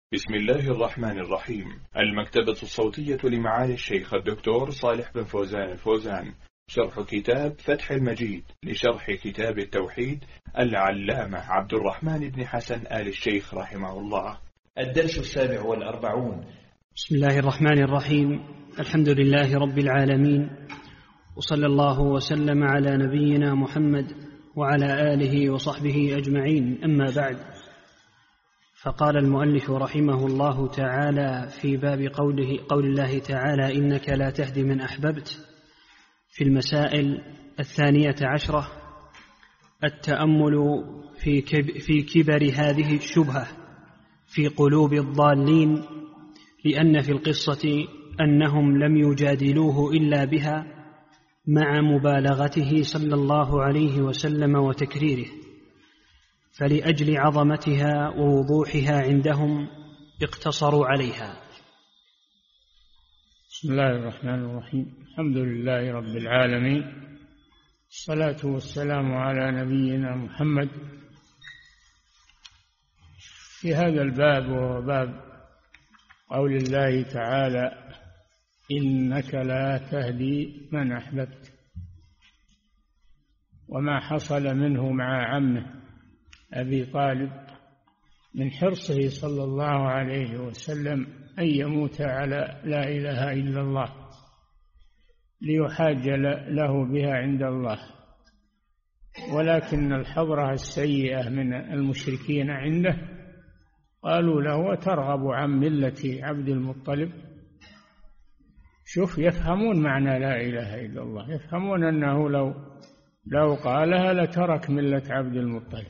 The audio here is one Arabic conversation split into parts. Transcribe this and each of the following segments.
بسم الله الرحمن الرحيم. المكتبة الصوتية لمعالي الشيخ الدكتور صالح بن فوزان الفوزان، شرح كتاب فتح المجيد لشرح كتاب التوحيد العلامة عبد الرحمن بن حسن آل الشيخ رحمه الله. الدرس 47. بسم الله الرحمن الرحيم. الحمد لله رب العالمين، وصلى الله وسلم على نبينا محمد وعلى آله وصحبه أجمعين، أما بعد. فقال المؤلف رحمه الله تعالى في باب قول الله تعالى: إنك لا تهدي من أحببت. في المسائل 12 التأمل في كبر هذه الشبهة في قلوب الضالين، لأن في القصة أنهم لم يجادلوه إلا بها مع مبالغته صلى الله عليه وسلم وتكريره، فلأجل عظمتها ووضوحها عندهم اقتصروا عليها. بسم الله الرحمن الرحيم. الحمد لله رب العالمين، الصلاة والسلام على نبينا محمد. في هذا الباب، وهو باب قول الله تعالى: إنك لا تهدي من أحببت، وما حصل منه مع عمه أبي طالب من حرصه صلى الله عليه وسلم أن يموت على لا إله إلا الله ليحاج له بها عند الله، ولكن الحضرة السيئة من المشركين عنده قالوا له: ترغب عن ملة عبد المطلب؟ شوف، يفهمون معنى لا إله إلا الله، يفهمون أنه لو قالها لترك ملة عبد المطلب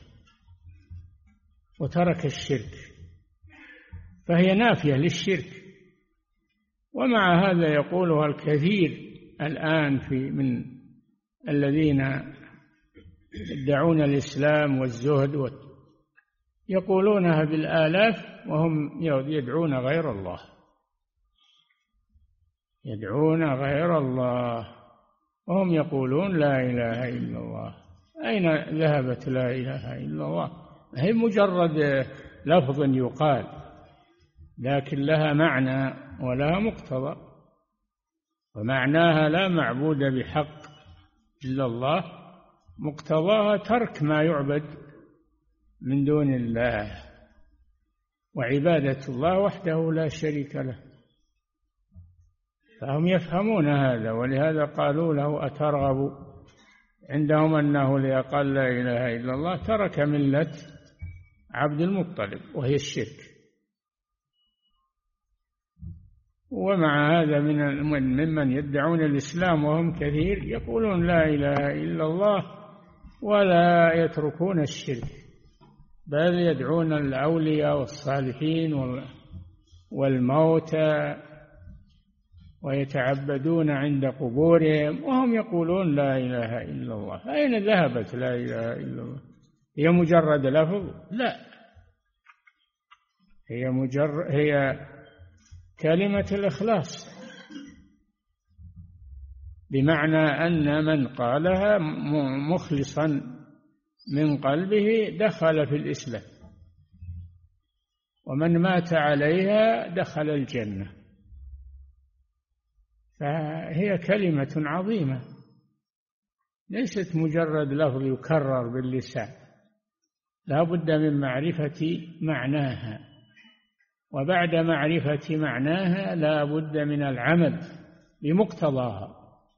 وترك الشرك، فهي نافية للشرك. ومع هذا يقولها الكثير الآن من الذين يدعون الإسلام والزهد، يقولونها بالآلاف وهم يدعون غير الله، يدعون غير الله وهم يقولون لا إله إلا الله. أين ذهبت لا إله إلا الله؟ هي مجرد لفظ يقال، لكن لها معنى ولها مقتضى، ومعناها لا معبود بحق إلا الله، مقتضاها ترك ما يعبد من دون الله وعبادة الله وحده لا شريك له. فهم يفهمون هذا، ولهذا قالوا له: أترغب؟ عندهم أنه ليقال لا إله إلا الله ترك ملة عبد المطلب وهي الشرك. ومع هذا ممن يدعون الإسلام وهم كثير يقولون لا إله إلا الله ولا يتركون الشرك، بل يدعون الأولياء والصالحين والموتى ويتعبدون عند قبورهم وهم يقولون لا إله إلا الله. أين ذهبت لا إله إلا الله؟ هي مجرد لفظ؟ لا، هي كلمة الإخلاص، بمعنى أن من قالها مخلصا من قلبه دخل في الإسلام، ومن مات عليها دخل الجنة. فهي كلمة عظيمة، ليست مجرد لفظ يكرر باللسان، لا بد من معرفة معناها، وبعد معرفة معناها لا بد من العمل بمقتضاها،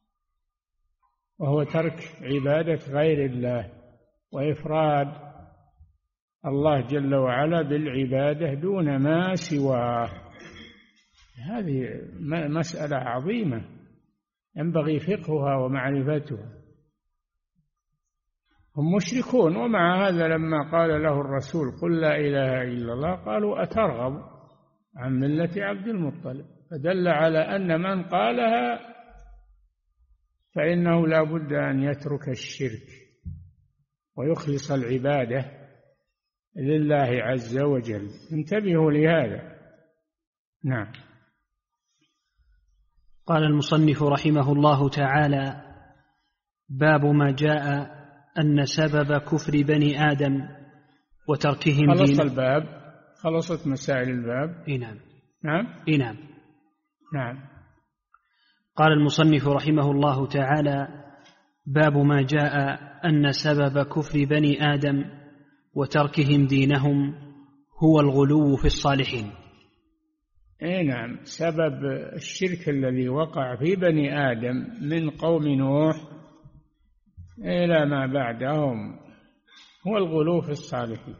وهو ترك عبادة غير الله وإفراد الله جل وعلا بالعبادة دون ما سواه. هذه مسألة عظيمة ينبغي فقهها ومعرفتها. هم مشركون، ومع هذا لما قال له الرسول: قل لا إله إلا الله، قالوا: أترغب عن ملة عبد المطلب؟ فدل على أن من قالها فإنه لا بد أن يترك الشرك ويخلص العبادة لله عز وجل. انتبهوا لهذا. نعم. قال المصنف رحمه الله تعالى: باب ما جاء أن سبب كفر بني آدم وتركهم خلص الباب خلصت مسائل الباب. نعم. نعم. نعم. نعم. قال المصنف رحمه الله تعالى: باب ما جاء أن سبب كفر بني آدم وتركهم دينهم هو الغلو في الصالحين. نعم، سبب الشرك الذي وقع في بني آدم من قوم نوح إلى ما بعدهم هو الغلو في الصالحين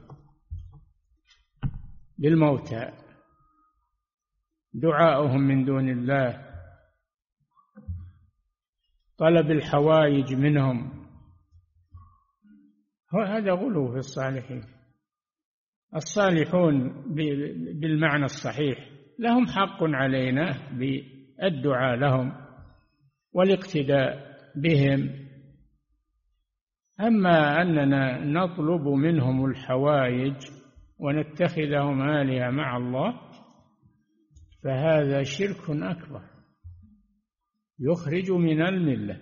بالموتى، دعاؤهم من دون الله، طلب الحوائج منهم، هذا غلو في الصالحين. الصالحون بالمعنى الصحيح لهم حق علينا بالدعاء لهم والاقتداء بهم، أما أننا نطلب منهم الحوائج ونتخذهم آلهة مع الله فهذا شرك أكبر يخرج من الملة.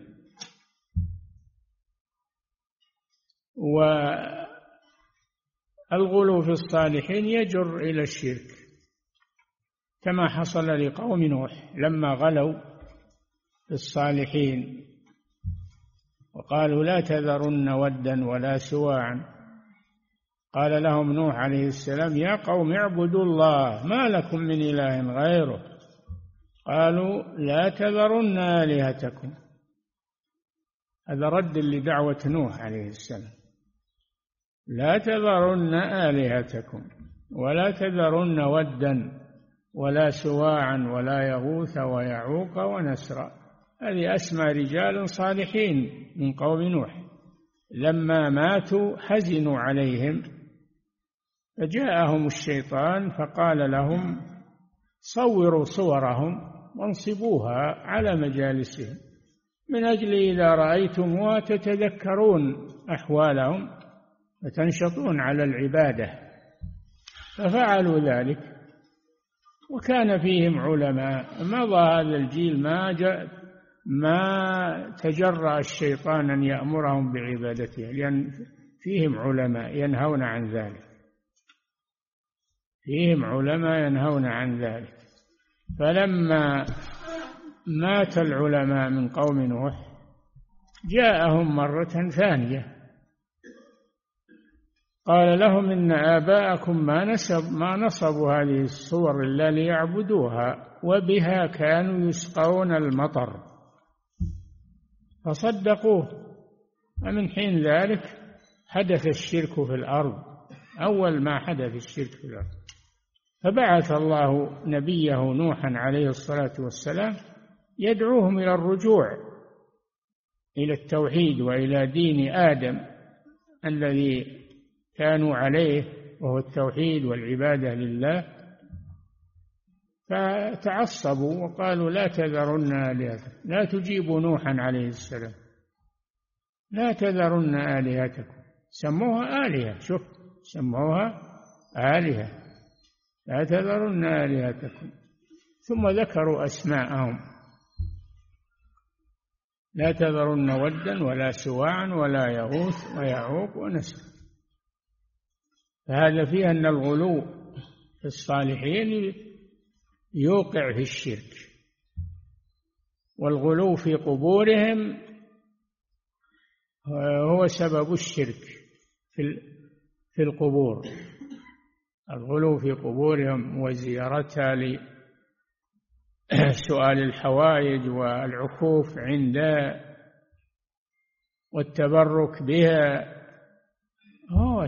والغلو في الصالحين يجر إلى الشرك، كما حصل لقوم نوح لما غلوا في الصالحين وقالوا لا تذرن ودا ولا سواعا، قال لهم نوح عليه السلام: يا قوم اعبدوا الله ما لكم من إله غيره. قالوا لا تذرن آلهتكم، هذا رد لدعوة نوح عليه السلام: لا تذرن آلهتكم ولا تذرن ودا ولا سواعا ولا يغوث ويعوق ونسرا. هذه أسماء رجال صالحين من قوم نوح، لما ماتوا حزنوا عليهم فجاءهم الشيطان فقال لهم: صوروا صورهم وانصبوها على مجالسهم من أجل إذا رأيتموها تتذكرون أحوالهم وتنشطون على العبادة. ففعلوا ذلك، وكان فيهم علماء. مضى هذا الجيل ما تجرأ الشيطان أن يأمرهم بعبادته، لأن فيهم علماء ينهون عن ذلك، فيهم علماء ينهون عن ذلك. فلما مات العلماء من قوم نوح جاءهم مرة ثانية قال لهم: إن آباءكم ما نصبوا هذه الصور إلا ليعبدوها وبها كانوا يسقون المطر، فصدقوه. ومن حين ذلك حدث الشرك في الأرض، أول ما حدث الشرك في الأرض. فبعث الله نبيه نوحا عليه الصلاة والسلام يدعوهم إلى الرجوع إلى التوحيد وإلى دين آدم الذي كانوا عليه، وهو التوحيد والعبادة لله. فتعصبوا وقالوا: لا تذرن آلهتكم، لا تجيبوا نوحا عليه السلام، لا تذرن آلهتكم. سموها آلهة، شوف، سموها آلهة، لا تذرن آلهتكم. ثم ذكروا أسماءهم: لا تذرن ودا ولا سواعا ولا يغوث ويعوق ونسر. فهذا فيه أن الغلو في الصالحين يوقع في الشرك، والغلو في قبورهم هو سبب الشرك في القبور. الغلو في قبورهم وزيارتها لسؤال الحوائج والعكوف عندها والتبرك بها هو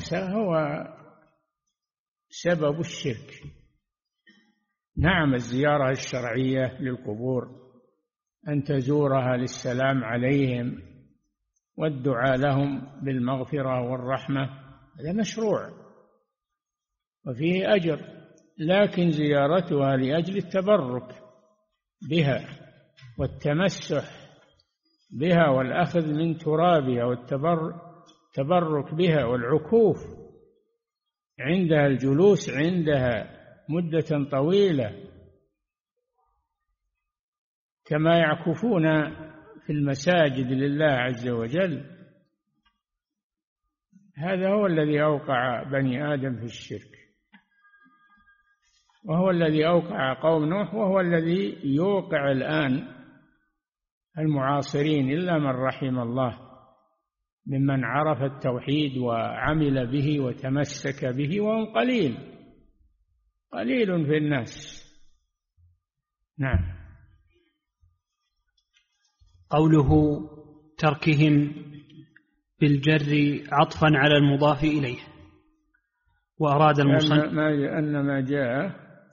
سبب الشرك. نعم، الزيارة الشرعية للقبور أن تزورها للسلام عليهم والدعاء لهم بالمغفرة والرحمة، هذا مشروع وفيه أجر، لكن زيارتها لأجل التبرك بها والتمسح بها والأخذ من ترابها والتبرك بها والعكوف عندها، الجلوس عندها مدة طويلة كما يعكفون في المساجد لله عز وجل، هذا هو الذي أوقع بني آدم في الشرك. وهو الذي أوقع قوم نوح، وهو الذي يوقع الآن المعاصرين إلا من رحم الله ممن عرف التوحيد وعمل به وتمسك به، وهم قليل في الناس. نعم. قوله تركهم بالجر عطفا على المضاف إليه. وأراد المصنف أن ما جاء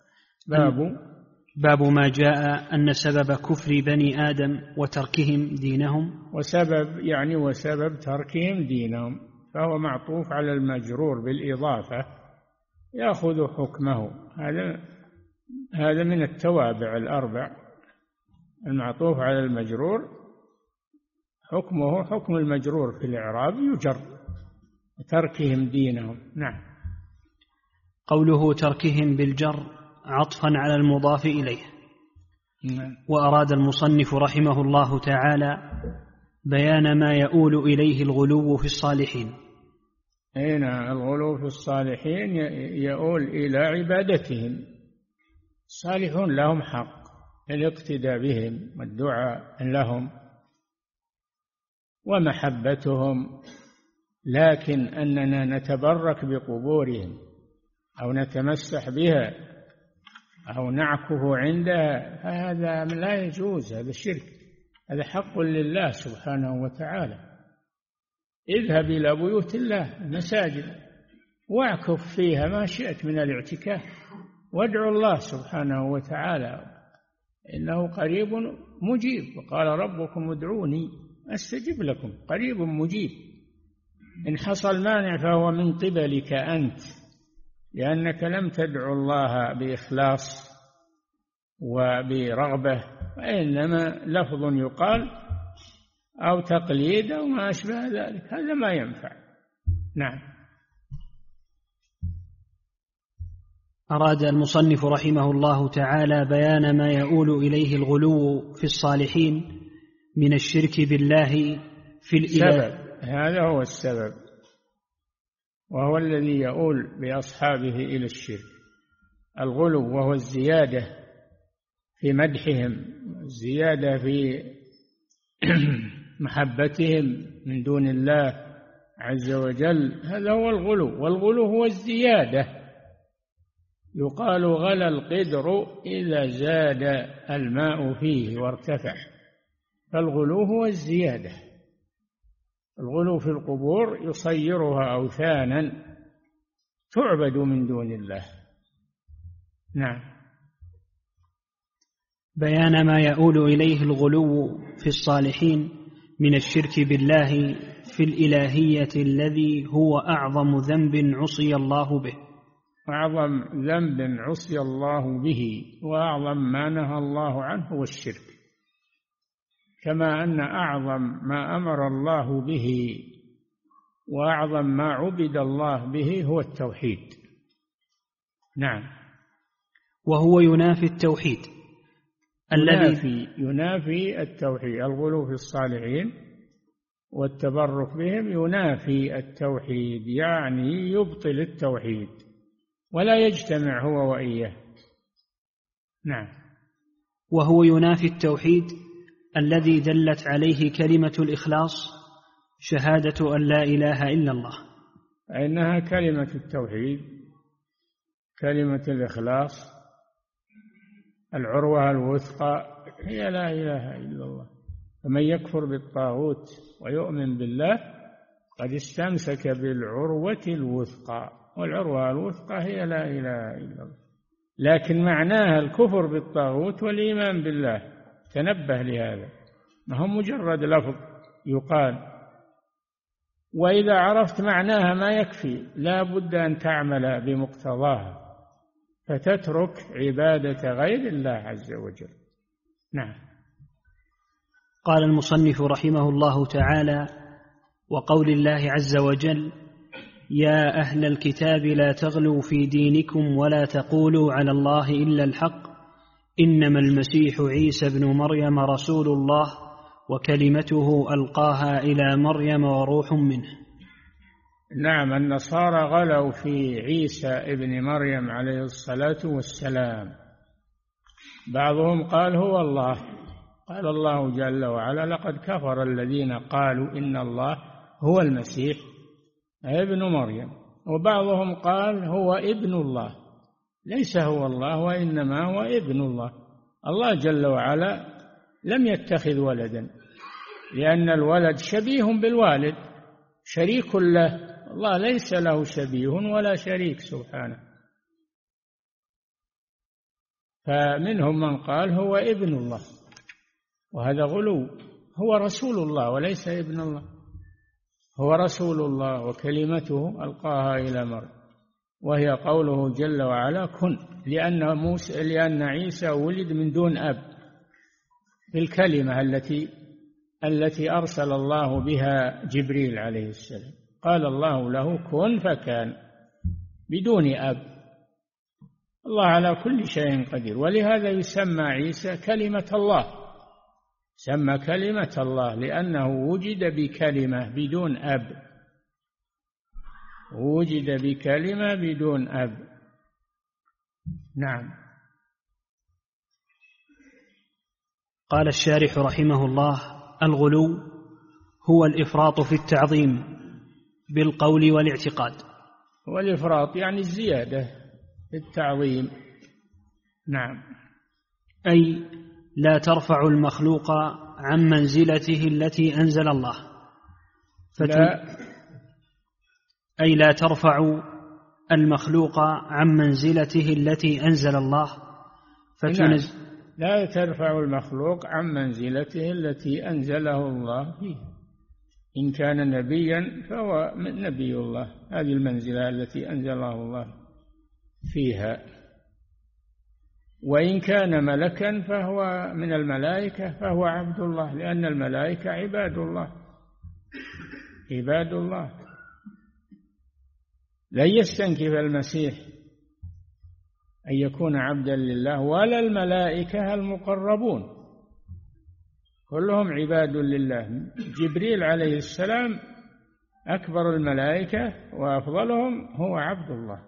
باب ما جاء أن سبب كفر بني آدم وتركهم دينهم، وسبب تركهم دينهم، فهو معطوف على المجرور بالإضافة يأخذ حكمه. هذا من التوابع الأربع، المعطوف على المجرور حكمه حكم المجرور في الإعراب يجر، تركهم دينهم. نعم. قوله تركهم بالجر عطفا على المضاف إليه. وأراد المصنف رحمه الله تعالى بيان ما يؤول إليه الغلو في الصالحين. هنا الغلو في الصالحين يؤول إلى عبادتهم. الصالحون لهم حق الاقتداء بهم والدعاء لهم ومحبتهم، لكن أننا نتبرك بقبورهم أو نتمسح بها أو نعكف عندها هذا لا يجوز، هذا شرك، هذا حق لله سبحانه وتعالى. اذهب إلى بيوت الله المساجد واعكف فيها ما شئت من الاعتكاف، وادعو الله سبحانه وتعالى إنه قريب مجيب، وقال ربكم ادعوني أستجب لكم، قريب مجيب. إن حصل مانع فهو من قبلك أنت، لأنك لم تدعو الله بإخلاص وبرغبة، وإنما لفظ يقال أو تقليد أو ما أشبه ذلك، هذا ما ينفع. نعم. أراد المصنف رحمه الله تعالى بيان ما يؤول إليه الغلو في الصالحين من الشرك بالله في الإله. هذا هو السبب، وهو الذي يؤول بأصحابه إلى الشرك، الغلو، وهو الزيادة في مدحهم، الزيادة في محبتهم من دون الله عز وجل، هذا هو الغلو. والغلو هو الزيادة، يقال غلى القدر إذا زاد الماء فيه وارتفع، فالغلو هو الزيادة. الغلو في القبور يصيرها أوثانا تعبد من دون الله. نعم. بيان ما يؤول إليه الغلو في الصالحين من الشرك بالله في الإلهية الذي هو أعظم ذنب عصي الله به. أعظم ذنب عصي الله به وأعظم ما نهى الله عنه هو الشرك، كما أن أعظم ما أمر الله به وأعظم ما عبد الله به هو التوحيد. نعم. وهو ينافي التوحيد ينافي التوحيد. الغلو في الصالحين والتبرك بهم ينافي التوحيد، يعني يبطل التوحيد ولا يجتمع هو وإياه. نعم. وهو ينافي التوحيد الذي دلت عليه كلمة الإخلاص، شهادة أن لا إله إلا الله، إنها كلمة التوحيد، كلمة الإخلاص، العروة الوثقى هي لا إله إلا الله. فمن يكفر بالطاغوت ويؤمن بالله قد استمسك بالعروة الوثقى، والعروة الوثقى هي لا إله إلا الله، لكن معناها الكفر بالطاغوت والإيمان بالله. تنبه لهذا، ما هو مجرد لفظ يقال. وإذا عرفت معناها ما يكفي، لا بد أن تعمل بمقتضاها، فتترك عبادة غير الله عز وجل. نعم. قال المصنف رحمه الله تعالى: وقول الله عز وجل: يا أهل الكتاب لا تغلوا في دينكم ولا تقولوا على الله إلا الحق إنما المسيح عيسى بن مريم رسول الله وكلمته ألقاها إلى مريم وروح منه. نعم، النصارى غلوا في عيسى ابن مريم عليه الصلاة والسلام. بعضهم قال هو الله، قال الله جل وعلا: لقد كفر الذين قالوا إن الله هو المسيح ابن مريم. وبعضهم قال هو ابن الله، ليس هو الله وإنما هو ابن الله. الله جل وعلا لم يتخذ ولدا، لأن الولد شبيه بالوالد، شريك له. الله ليس له شبيه ولا شريك سبحانه. فمنهم من قال هو ابن الله، وهذا غلو. هو رسول الله وليس ابن الله، هو رسول الله وكلمته ألقاها إلى مريم، وهي قوله جل وعلا كن، لأن عيسى ولد من دون أب بالكلمة التي أرسل الله بها جبريل عليه السلام. قال الله له كن فكان بدون أب. الله على كل شيء قدير، ولهذا يسمى عيسى كلمة الله، سمى كلمة الله لأنه وجد بكلمة بدون أب، وجد بكلمة بدون أب. نعم. قال الشارح رحمه الله: الغلو هو الإفراط في التعظيم بالقول والاعتقاد. والإفراط يعني الزيادة في التعظيم. نعم. أي لا ترفع المخلوق عن منزلته التي أنزل الله أي لا ترفع المخلوق عن منزلته التي أنزل الله لا ترفع المخلوق عن منزلته التي أنزله الله فيها. إن كان نبيا فهو نبي الله، هذه المنزلة التي أنزله الله فيها. وإن كان ملكا فهو من الملائكة فهو عبد الله، لأن الملائكة عباد الله، عباد الله. لن يستنكف المسيح أن يكون عبدا لله ولا الملائكة المقربون، كلهم عباد لله. جبريل عليه السلام أكبر الملائكة وأفضلهم، هو عبد الله،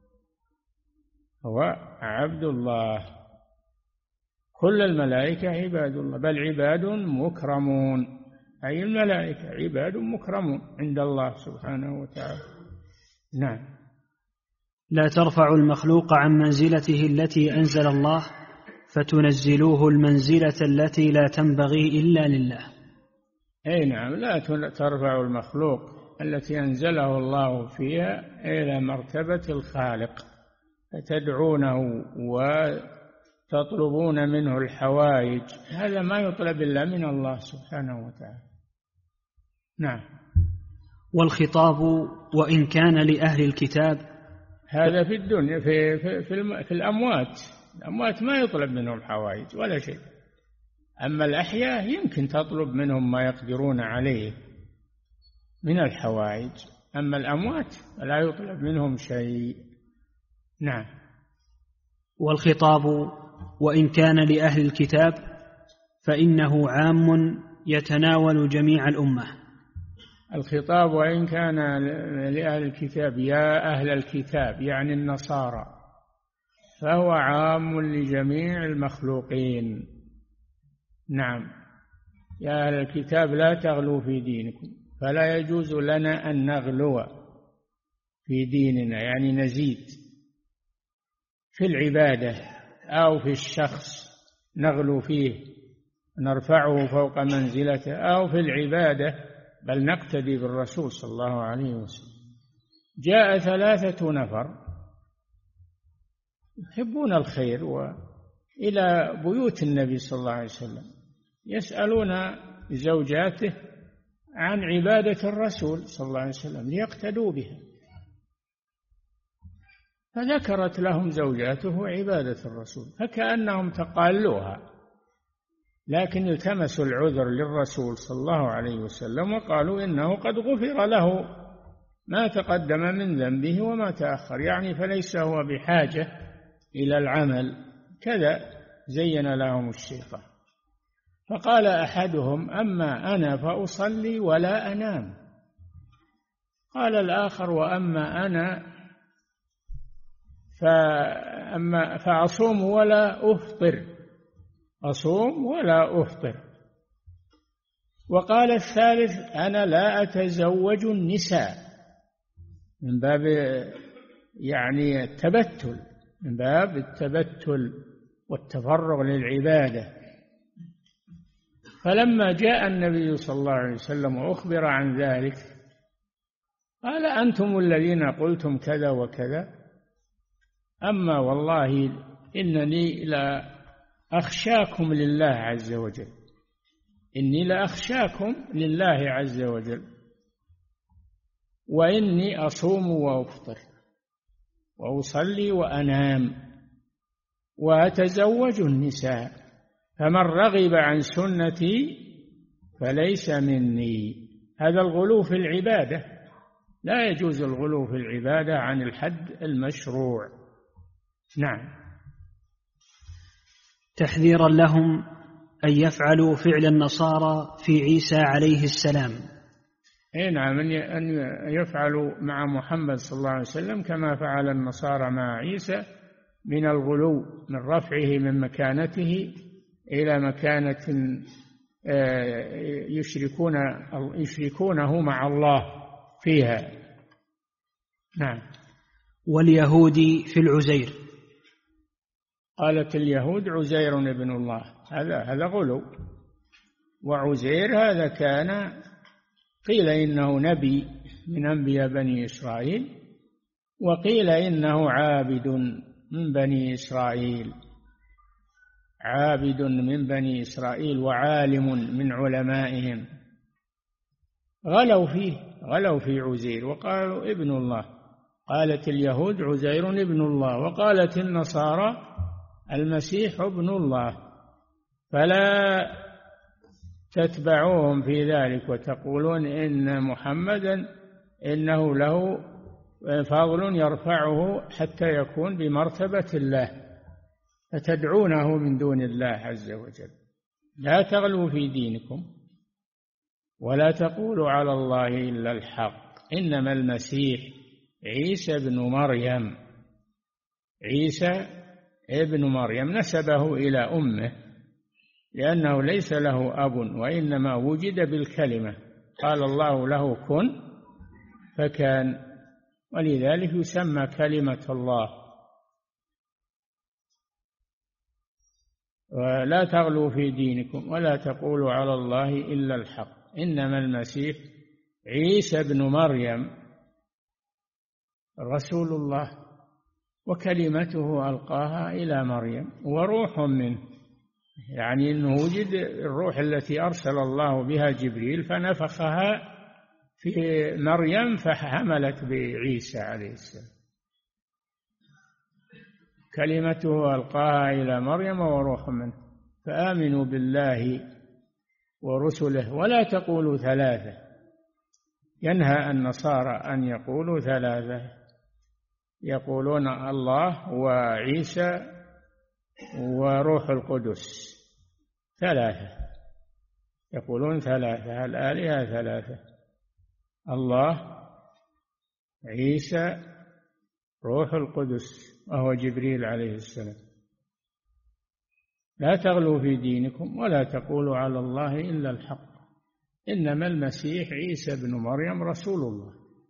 هو عبد الله. كل الملائكة عباد الله، بل عباد مكرمون، أي الملائكة عباد مكرمون عند الله سبحانه وتعالى. نعم. لا ترفع المخلوق عن منزلته التي أنزل الله فتنزلوه المنزلة التي لا تنبغي إلا لله. أي نعم، لا ترفع المخلوق التي أنزله الله فيها إلى مرتبة الخالق، فتدعونه وتطلبون منه الحوائج، هذا ما يطلب إلا من الله سبحانه وتعالى. نعم. والخطاب وإن كان لأهل الكتاب، هذا في الدنيا. في الأموات ما يطلب منهم حوائج ولا شيء، أما الأحياء يمكن تطلب منهم ما يقدرون عليه من الحوائج، أما الأموات لا يطلب منهم شيء. نعم. والخطاب وإن كان لأهل الكتاب فإنه عام يتناول جميع الأمة. الخطاب وإن كان لأهل الكتاب، يا أهل الكتاب يعني النصارى، فهو عام لجميع المخلوقين. نعم. يا أهل الكتاب لا تغلوا في دينكم، فلا يجوز لنا أن نغلو في ديننا، يعني نزيد في العبادة أو في الشخص نغلو فيه نرفعه فوق منزلته، أو في العبادة بل نقتدي بالرسول صلى الله عليه وسلم. جاء 3 نفر يحبون الخير إلى بيوت النبي صلى الله عليه وسلم، يسألون زوجاته عن عبادة الرسول صلى الله عليه وسلم ليقتدوا بها، فذكرت لهم زوجاته عبادة الرسول فكأنهم تقالوها، لكن التمسوا العذر للرسول صلى الله عليه وسلم وقالوا إنه قد غفر له ما تقدم من ذنبه وما تأخر، يعني فليس هو بحاجة إلى العمل، كذا زين لهم الشيطان. فقال أحدهم أما أنا فأصلي ولا أنام، قال الآخر: وأما أنا فأصوم ولا أفطر، أصوم ولا أفطر. وقال الثالث: أنا لا أتزوج النساء، من باب يعني التبتل، من باب التبتل والتفرغ للعبادة. فلما جاء النبي صلى الله عليه وسلم وأخبر عن ذلك قال: أنتم الذين قلتم كذا وكذا، أما والله إنني لا أخشاكم لله عز وجل، إني لأخشاكم لله عز وجل، وإني أصوم وأفطر وأصلي وأنام وأتزوج النساء، فمن رغب عن سنتي فليس مني. هذا الغلو في العبادة، لا يجوز الغلو في العبادة عن الحد المشروع. نعم. تحذيرا لهم أن يفعلوا فعل النصارى في عيسى عليه السلام. نعم، أن يفعلوا مع محمد صلى الله عليه وسلم كما فعل النصارى مع عيسى من الغلو، من رفعه من مكانته إلى مكانة يشركونه مع الله فيها. نعم. واليهود في العزير، قالت اليهود: عزير ابن الله، هذا غلو. وعزير هذا كان قيل إنه نبي من أنبياء بني إسرائيل، وقيل إنه عابد من بني إسرائيل، عابد من بني إسرائيل وعالم من علمائهم. غلوا في عزير وقالوا ابن الله. قالت اليهود: عزير ابن الله، وقالت النصارى: المسيح ابن الله. فلا تتبعوهم في ذلك وتقولون إن محمدا إنه له فضل يرفعه حتى يكون بمرتبة الله، فتدعونه من دون الله عز وجل. لا تغلوا في دينكم ولا تقولوا على الله إلا الحق، إنما المسيح عيسى ابن مريم. عيسى ابن مريم نسبه إلى أمه لأنه ليس له أب، وإنما وجد بالكلمة، قال الله له كن فكان، ولذلك يسمى كلمة الله. ولا تغلوا في دينكم ولا تقولوا على الله إلا الحق، إنما المسيح عيسى ابن مريم رسول الله، وكلمته ألقاها إلى مريم وروح منه، يعني أنه وجد الروح التي أرسل الله بها جبريل فنفخها في مريم فحملت بعيسى عليه السلام. كلمته ألقاها إلى مريم وروح منه، فآمنوا بالله ورسله ولا تقولوا ثلاثة. ينهى النصارى أن يقولوا ثلاثة، يقولون الله وعيسى وروح القدس ثلاثة، يقولون ثلاثة، الآلهة ثلاثة: الله، عيسى، روح القدس وهو جبريل عليه السلام. لا تغلوا في دينكم ولا تقولوا على الله إلا الحق، إنما المسيح عيسى بن مريم رسول الله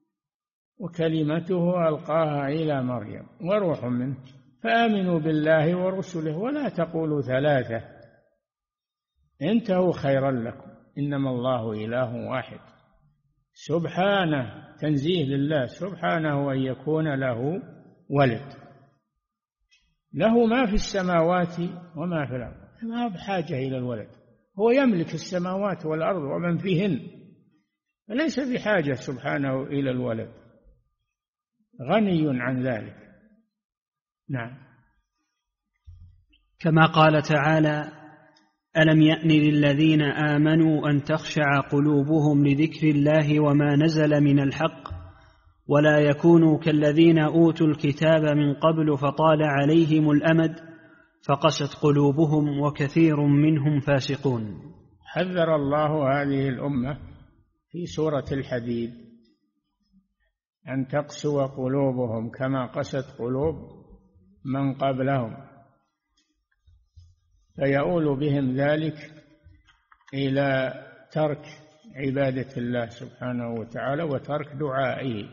وكلمته ألقاها إلى مريم وروح منه، فآمنوا بالله ورسله ولا تقولوا ثلاثة، انتهوا خيرا لكم، إنما الله إله واحد. سبحانه، تنزيه لله، سبحانه أن يكون له ولد، له ما في السماوات وما في الأرض، ما بحاجة إلى الولد، هو يملك السماوات والأرض ومن فيهن، فليس بحاجة سبحانه إلى الولد، غني عن ذلك. نعم. كما قال تعالى: ألم يأن للذين آمنوا أن تخشع قلوبهم لذكر الله وما نزل من الحق ولا يكونوا كالذين أوتوا الكتاب من قبل فطال عليهم الأمد فقست قلوبهم وكثير منهم فاسقون. حذر الله هذه الأمة في سورة الحديد، أن تقسو قلوبهم كما قست قلوب من قبلهم، فيؤول بهم ذلك إلى ترك عبادة الله سبحانه وتعالى وترك دعائه.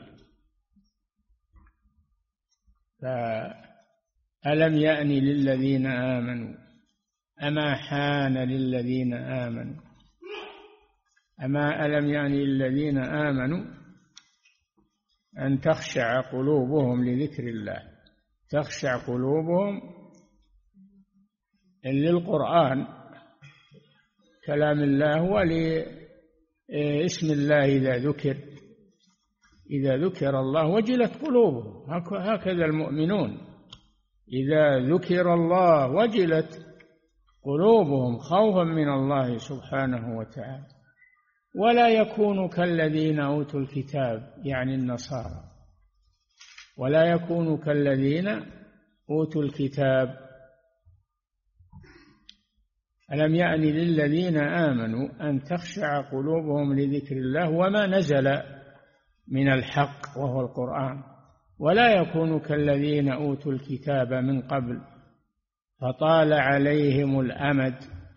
فألم يأن للذين آمنوا أما حان للذين آمنوا ألم يأن للذين آمنوا أن تخشع قلوبهم لذكر الله، تخشع قلوبهم للقرآن كلام الله ولاسم الله إذا ذكر الله وجلت قلوبهم. هكذا المؤمنون إذا ذكر الله وجلت قلوبهم خوفا من الله سبحانه وتعالى. ولا يكونوا كالذين أوتوا الكتاب، يعني النصارى، ولا يكونوا كالذين أوتوا الكتاب. ألم يأن للذين آمنوا أن تخشع قلوبهم لذكر الله وما نزل من الحق وهو القرآن، ولا يكونوا كالذين أوتوا الكتاب من قبل فطال عليهم الأمد،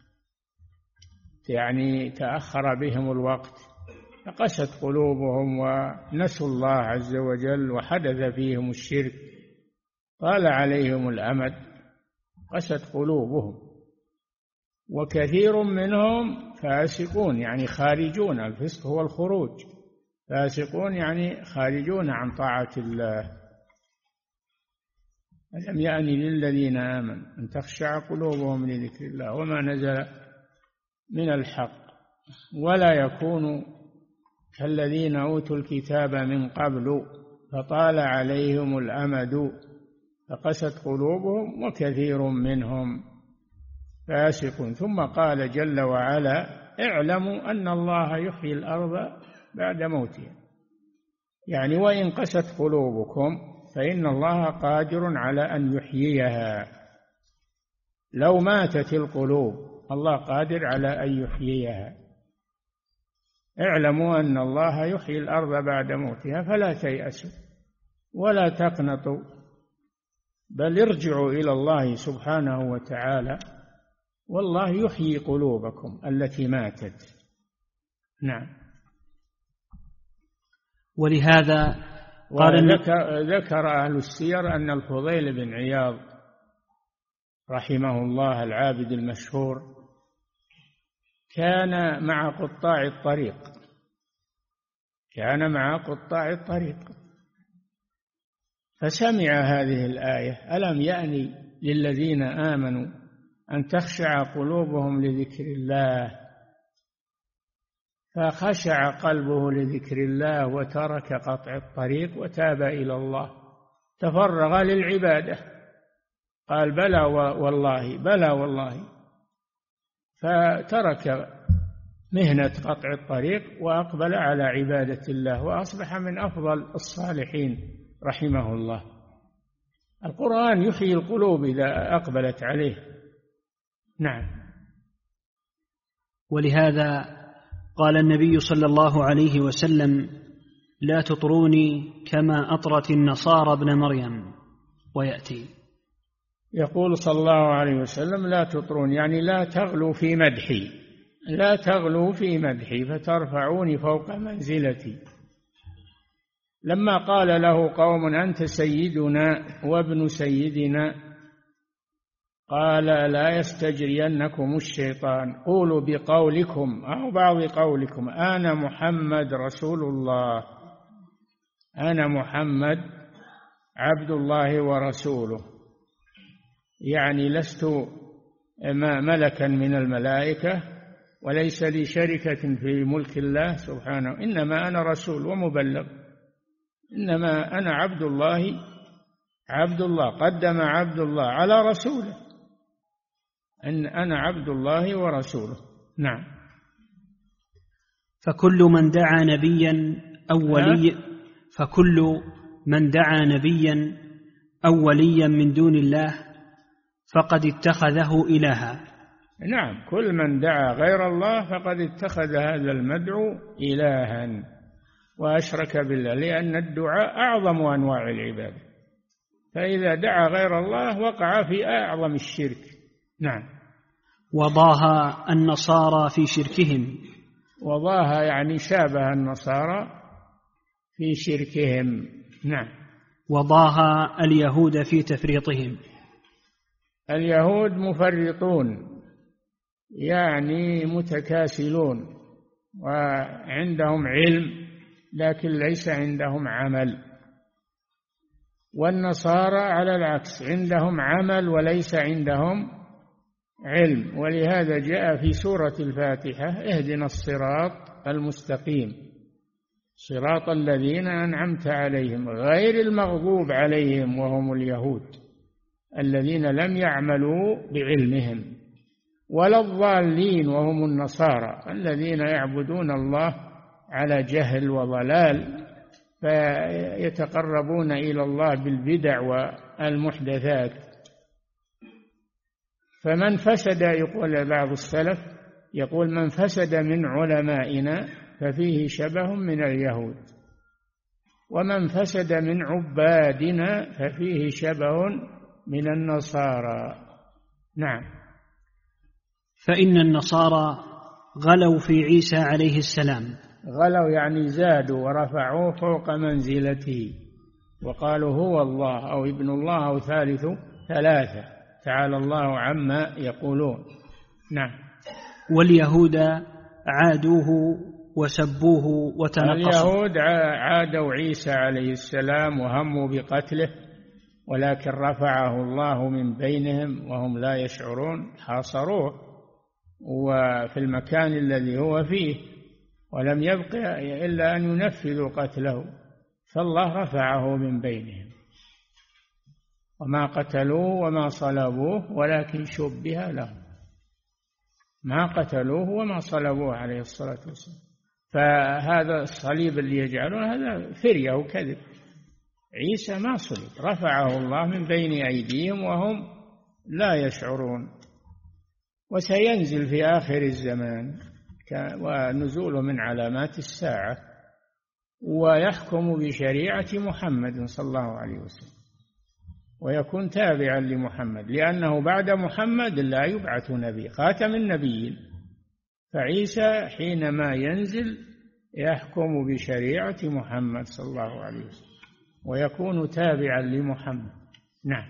يعني تأخر بهم الوقت، فقست قلوبهم ونسوا الله عز وجل وحدث فيهم الشرك، طال عليهم الأمد، قست قلوبهم. وكثير منهم فاسقون، يعني خارجون، الفسق هو الخروج، فاسقون يعني خارجون عن طاعة الله. ألم يأن للذين آمنوا أن تخشع قلوبهم لذكر الله وما نزل من الحق، ولا يكونوا كالذين أوتوا الكتاب من قبل فطال عليهم الأمد فقست قلوبهم وكثير منهم فاسق. ثم قال جل وعلا: اعلموا أن الله يحيي الأرض بعد موتها، يعني وإن قست قلوبكم فإن الله قادر على أن يحييها. لو ماتت القلوب الله قادر على أن يحييها. اعلموا أن الله يحيي الأرض بعد موتها فلا تيأسوا ولا تقنطوا، بل ارجعوا إلى الله سبحانه وتعالى، والله يحيي قلوبكم التي ماتت. نعم. ولهذا ذكر أهل السير أن الفضيل بن عياض رحمه الله العابد المشهور كان مع قطاع الطريق، فسمع هذه الآية: ألم يأن للذين آمنوا أن تخشع قلوبهم لذكر الله، فخشع قلبه لذكر الله وترك قطع الطريق وتاب إلى الله، تفرغ للعبادة. قال: بلى والله، فترك مهنة قطع الطريق وأقبل على عبادة الله، وأصبح من أفضل الصالحين رحمه الله. القرآن يحيي القلوب إذا أقبلت عليه. نعم. ولهذا قال النبي صلى الله عليه وسلم: لا تطروني كما أطرت النصارى ابن مريم. ويأتي يقول صلى الله عليه وسلم: لا تطرون، يعني لا تغلوا في مدحي فترفعوني فوق منزلتي. لما قال له قوم: أنت سيدنا وابن سيدنا، قال: لا يستجرينكم الشيطان، قولوا بقولكم أو بعض قولكم: أنا محمد رسول الله، أنا محمد عبد الله ورسوله، يعني لست ملكا من الملائكة وليس لي شركة في ملك الله سبحانه، إنما أنا رسول ومبلغ، إنما أنا عبد الله، قدم عبد الله على رسوله، أن أنا عبد الله ورسوله. نعم. فكل من دعا نبيا أو وليا من دون الله فقد اتخذه إلها. نعم، كل من دعا غير الله فقد اتخذ هذا المدعو إلها. وأشرك بالله، لأن الدعاء أعظم أنواع العبادة، فإذا دعا غير الله وقع في أعظم الشرك. نعم. وضاها النصارى في شركهم. وضاها يعني شابه النصارى في شركهم. نعم. وضاها اليهود في تفريطهم. اليهود مفرطون، يعني متكاسلون، وعندهم علم لكن ليس عندهم عمل. والنصارى على العكس، عندهم عمل وليس عندهم علم. ولهذا جاء في سورة الفاتحة: اهدنا الصراط المستقيم صراط الذين أنعمت عليهم غير المغضوب عليهم وهم اليهود الذين لم يعملوا بعلمهم، ولا الضالين وهم النصارى الذين يعبدون الله على جهل وضلال، فيتقربون إلى الله بالبدع والمحدثات. فمن فسد، يقول بعض السلف، يقول: من فسد من علمائنا ففيه شبه من اليهود، ومن فسد من عبادنا ففيه شبه من النصارى. نعم. فإن النصارى غلوا في عيسى عليه السلام. غلوا يعني زادوا ورفعوه فوق منزلته، وقالوا هو الله أو ابن الله أو ثالث ثلاثة، تعالى الله عما يقولون. نعم. واليهود عادوه وسبوه وتنقصوا. اليهود عادوا عيسى عليه السلام وهموا بقتله، ولكن رفعه الله من بينهم وهم لا يشعرون، حاصروه وفي المكان الذي هو فيه، ولم يبق إلا أن ينفذوا قتله، فالله رفعه من بينهم. وما قتلوه وما صلبوه ولكن شبه لهم. ما قتلوه وما صلبوه عليه الصلاة والسلام. فهذا الصليب اللي يجعلون هذا فرية وكذب. عيسى ما صلب، رفعه الله من بين أيديهم وهم لا يشعرون. وسينزل في آخر الزمان، ونزوله من علامات الساعة، ويحكم بشريعة محمد صلى الله عليه وسلم، ويكون تابعا لمحمد، لأنه بعد محمد لا يبعث نبي، خاتم النبيين. فعيسى حينما ينزل يحكم بشريعة محمد صلى الله عليه وسلم، ويكون تابعا لمحمد. نعم.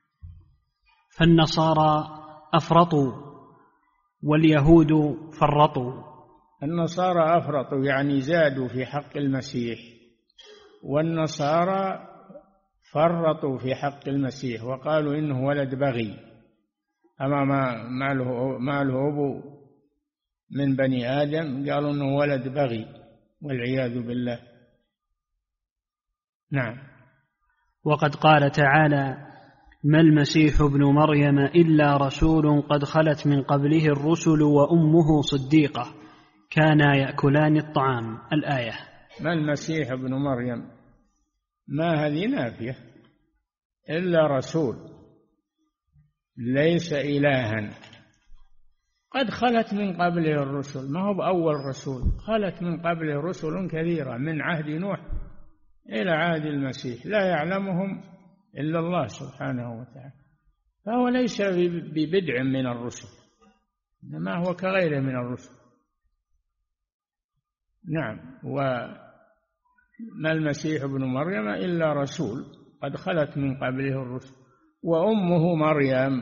فالنصارى أفرطوا واليهود فرطوا. النصارى أفرطوا يعني زادوا في حق المسيح، والنصارى فرطوا في حق المسيح وقالوا إنه ولد بغي، أما ما له أبو من بني آدم، قالوا إنه ولد بغي والعياذ بالله. نعم. وقد قال تعالى: ما المسيح ابن مريم إلا رسول قد خلت من قبله الرسل وأمه صديقة كانا يأكلان الطعام. الآية. ما المسيح ابن مريم، ما هذه نافية، إلا رسول، ليس إلها. قد خلت من قبله الرسل، ما هو بأول رسول، خلت من قبله رسل كثيرة من عهد نوح إلى عهد المسيح، لا يعلمهم إلا الله سبحانه وتعالى. فهو ليس ببدع من الرسل، إنما هو كغيره من الرسل. نعم. وما المسيح ابن مريم إلا رسول قد خلت من قبله الرسل وأمه مريم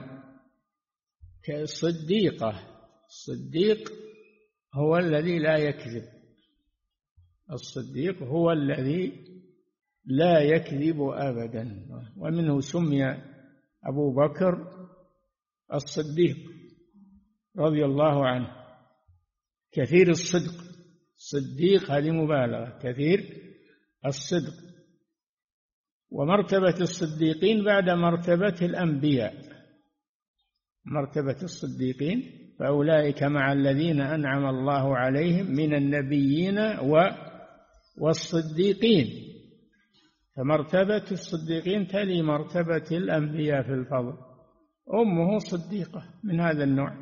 كصديقة. الصديق هو الذي لا يكذب، الصديق هو الذي لا يكذب أبدا، ومنه سمي أبو بكر الصديق رضي الله عنه، كثير الصدق. صديق هذه مبالغة، كثير الصدق. ومرتبة الصديقين بعد مرتبة الأنبياء، مرتبة الصديقين فأولئك مع الذين أنعم الله عليهم من النبيين والصديقين، فمرتبة الصديقين تلي مرتبة الأنبياء في الفضل. أمه صديقة من هذا النوع.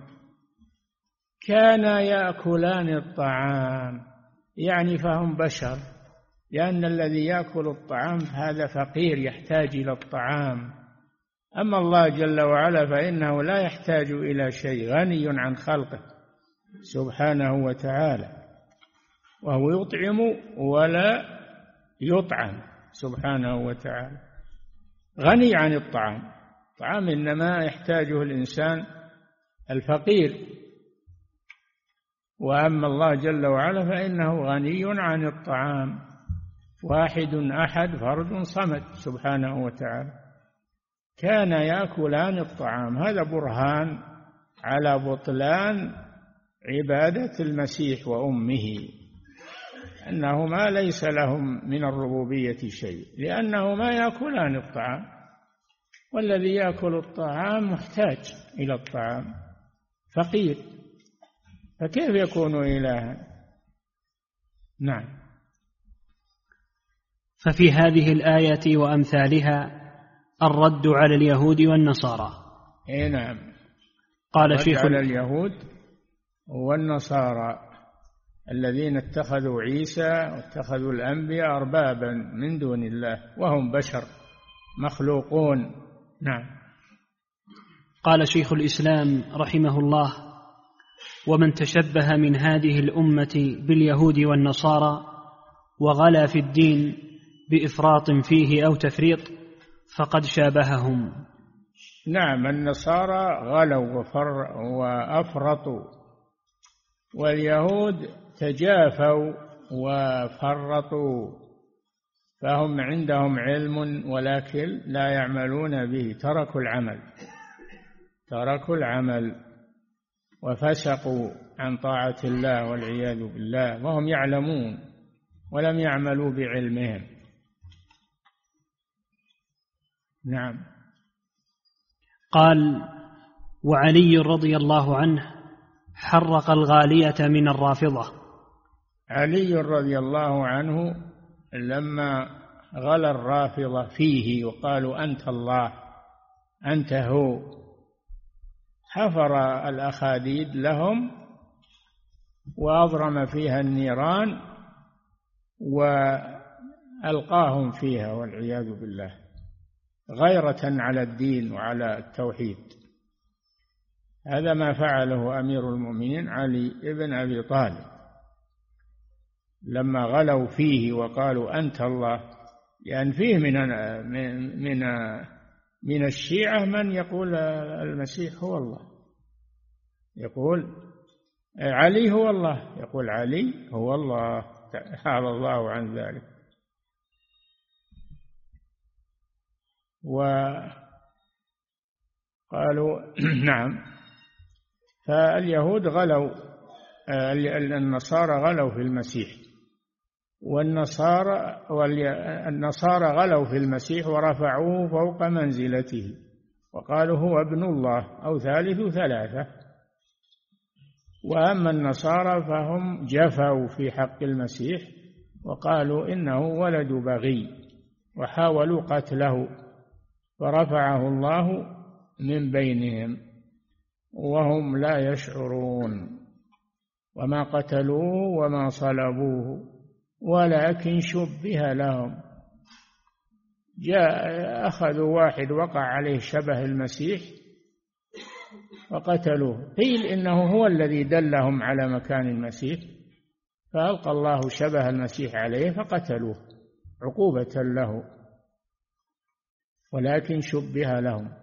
كانا يأكلان الطعام، يعني فهم بشر لأن الذي يأكل الطعام هذا فقير يحتاج إلى الطعام. أما الله جل وعلا فإنه لا يحتاج إلى شيء، غني عن خلقه سبحانه وتعالى، وهو يطعم ولا يطعم سبحانه وتعالى، غني عن الطعام. الطعام إنما يحتاجه الإنسان الفقير، وأما الله جل وعلا فإنه غني عن الطعام، واحد أحد فرد صمد سبحانه وتعالى. كان يأكلان الطعام. هذا برهان على بطلان عبادة المسيح وأمه، أنهما ليس لهم من الربوبية شيء، لأنهما يأكلان الطعام، والذي يأكل الطعام محتاج إلى الطعام، فقير، فكيف يكون إلها؟ نعم. ففي هذه الآية وأمثالها الرد على اليهود والنصارى. نعم. قال شيخ على اليهود والنصارى الذين اتخذوا عيسى واتخذوا الأنبياء أربابا من دون الله وهم بشر مخلوقون. نعم. قال شيخ الإسلام رحمه الله: ومن تشبه من هذه الأمة باليهود والنصارى وغلا في الدين بإفراط فيه أو تفريط فقد شابههم. نعم، النصارى غلوا وأفرطوا، واليهود تجافوا وفرطوا، فهم عندهم علم ولكن لا يعملون به، تركوا العمل وفسقوا عن طاعة الله والعياذ بالله، وهم يعلمون ولم يعملوا بعلمهم. نعم. قال: وعلي رضي الله عنه حرق الغالية من الرافضة. علي رضي الله عنه لما غلا الرافضة فيه وقالوا أنت الله أنت هو، حفر الأخاديد لهم وأضرم فيها النيران وألقاهم فيها والعياذ بالله، غيرة على الدين وعلى التوحيد. هذا ما فعله أمير المؤمنين علي بن أبي طالب لما غلوا فيه وقالوا أنت الله، لأن فيه من الشيعة من يقول المسيح هو الله، يقول علي هو الله، يقول علي هو الله، تعالى الله عن ذلك. وقالوا نعم. فاليهود غلوا، النصارى غلوا في المسيح، والنصارى غلوا في المسيح ورفعوه فوق منزلته وقالوا هو ابن الله أو ثالث ثلاثة. وأما النصارى فهم جفوا في حق المسيح وقالوا إنه ولد بغي وحاولوا قتله، فرفعه الله من بينهم وهم لا يشعرون. وما قتلوه وما صلبوه ولكن شبه لهم. أخذوا واحد وقع عليه شبه المسيح وقتلوه، قيل إنه هو الذي دلهم على مكان المسيح، فألقى الله شبه المسيح عليه فقتلوه عقوبة له، ولكن شبه لهم.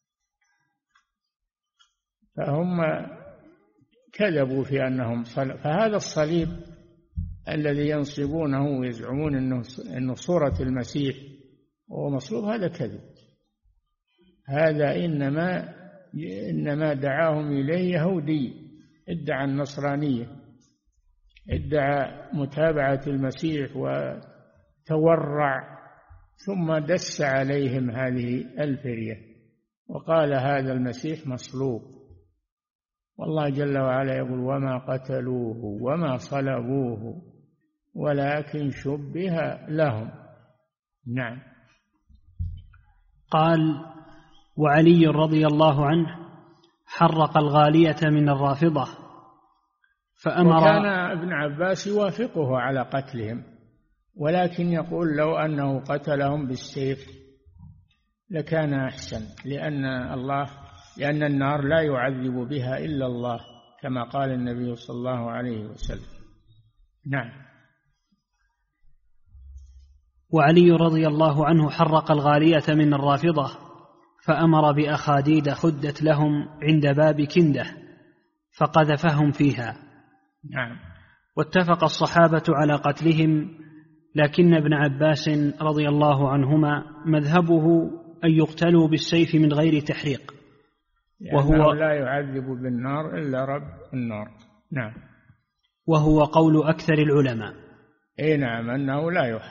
فهم كذبوا في أنهم فهذا الصليب الذي ينصبونه ويزعمون أنه صورة المسيح وهو مصلوب، هذا كذب. هذا إنما دعاهم إليه يهودي ادعى النصرانية، ادعى متابعة المسيح وتورع، ثم دس عليهم هذه الفرية وقال هذا المسيح مصلوب. والله جل وعلا يقول وما قتلوه وما صلبوه ولكن شبه لهم. نعم. قال: وعلي رضي الله عنه حرق الغالية من الرافضة فأمر. وكان ابن عباس يوافقه على قتلهم، ولكن يقول لو أنه قتلهم بالسيف لكان أحسن، لأن النار لا يعذب بها إلا الله، كما قال النبي صلى الله عليه وسلم. نعم. وعلي رضي الله عنه حرق الغالية من الرافضة، فأمر بأخاديد خدت لهم عند باب كندة فقذفهم فيها. نعم. واتفق الصحابة على قتلهم، لكن ابن عباس رضي الله عنهما مذهبه أن يقتلوا بالسيف من غير تحريق، وهو لا يعذب بالنار إلا رب النار. نعم. وهو قول أكثر العلماء. نعم، أنه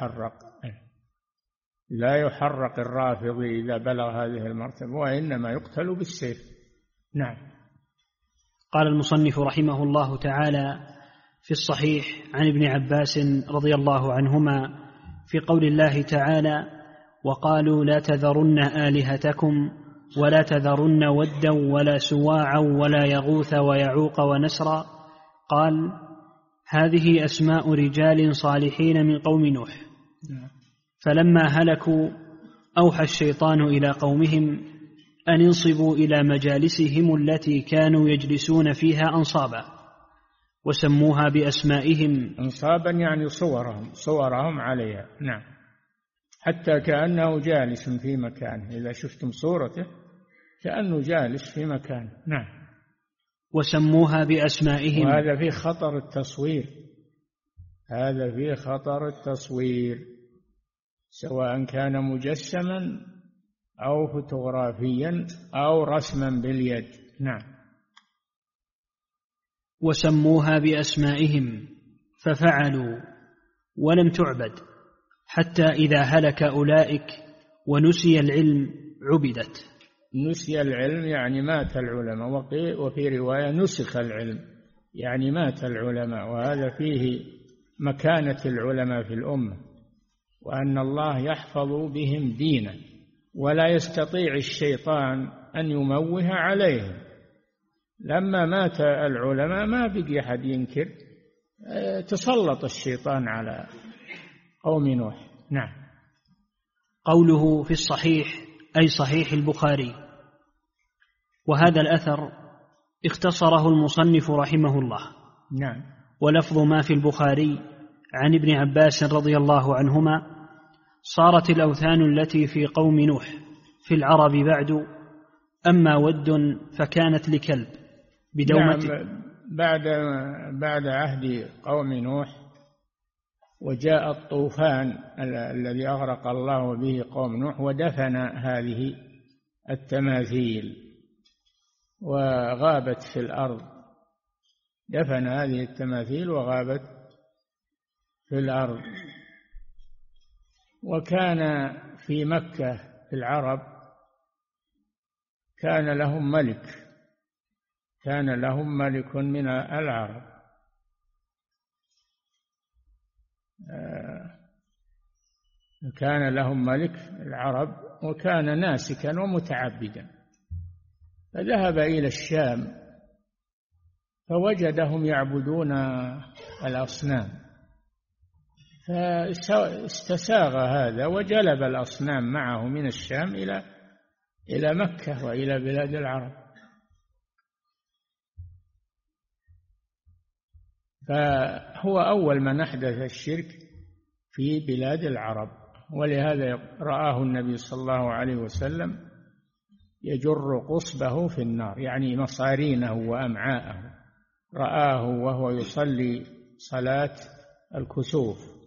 لا يحرق الرافضي إذا بلغ هذه المرتبة، وإنما يقتل بالسيف. نعم. قال المصنف رحمه الله تعالى في الصحيح عن ابن عباس رضي الله عنهما في قول الله تعالى: وقالوا لا تذرن آلهتكم ولا تذرن ودا ولا سواعا ولا يغوث ويعوق ونسرا، قال: هذه أسماء رجال صالحين من قوم نوح. فلما هلكوا أوحى الشيطان إلى قومهم أن انصبوا إلى مجالسهم التي كانوا يجلسون فيها أنصابا، وسموها بأسمائهم. أنصابا يعني صورهم عليها. نعم. حتى كأنه جالس في مكانه، إذا شفتم صورته كأنه جالس في مكانه. نعم. وسموها بأسمائهم. وهذا فيه خطر التصوير، سواء كان مجسما أو فوتوغرافيا أو رسما باليد. نعم. وسموها بأسمائهم ففعلوا ولم تعبد، حتى إذا هلك أولئك ونسي العلم عبدت. نسي العلم يعني مات العلماء، وفي رواية نسخ العلم يعني مات العلماء، وهذا فيه مكانة العلماء في الأمة، وأن الله يحفظ بهم دينه، ولا يستطيع الشيطان أن يموه عليهم. لما مات العلماء ما بقي أحد ينكر، تسلط الشيطان على قوم نوح. نعم. قوله في الصحيح أي صحيح البخاري. وهذا الأثر اختصره المصنف رحمه الله. نعم. ولفظ ما في البخاري عن ابن عباس رضي الله عنهما: صارت الأوثان التي في قوم نوح في العرب بعد، أما ود فكانت لكلب بدومة. نعم. بعد عهد قوم نوح وجاء الطوفان الذي أغرق الله به قوم نوح، ودفن هذه التماثيل وغابت في الأرض، دفن هذه التماثيل وغابت في الأرض. وكان في مكة في العرب كان لهم ملك من العرب، كان لهم ملك العرب، وكان ناسكا ومتعبدا، فذهب إلى الشام فوجدهم يعبدون الأصنام، فاستساغ هذا وجلب الأصنام معه من الشام إلى مكة وإلى بلاد العرب. فهو أول من أحدث الشرك في بلاد العرب، ولهذا رآه النبي صلى الله عليه وسلم يجر قصبه في النار، يعني مصارينه وأمعاءه، رآه وهو يصلي صلاة الكسوف،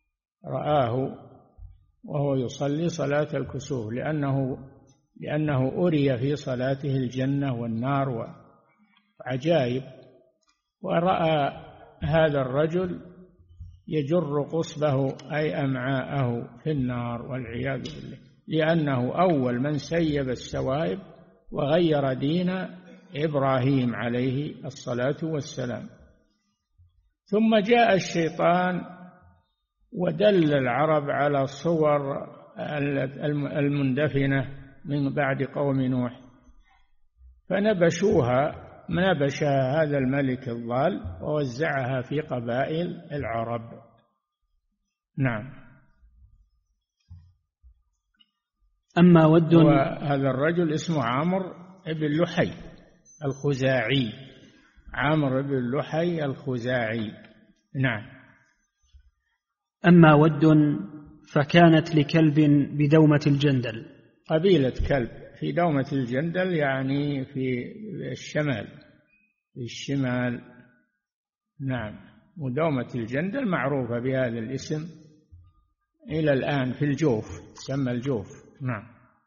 لأنه أري في صلاته الجنة والنار وعجائب. ورأى هذا الرجل يجر قصبه أي أمعاءه في النار والعياذ بالله، لأنه أول من سيب السوائب وغير دين إبراهيم عليه الصلاة والسلام. ثم جاء الشيطان ودل العرب على الصور المندفنة من بعد قوم نوح، نبش هذا الملك الضال ووزعها في قبائل العرب. نعم. أما ود، وهذا الرجل اسمه عمرو بن لحي الخزاعي، عمرو بن لحي الخزاعي. نعم. أما ود فكانت لكلب بدومة الجندل. قبيلة كلب في دومة الجندل، يعني في الشمال، في الشمال. نعم. ودومة الجندل معروفة بهذا الاسم إلى الآن، في الجوف، تسمى الجوف. نعم.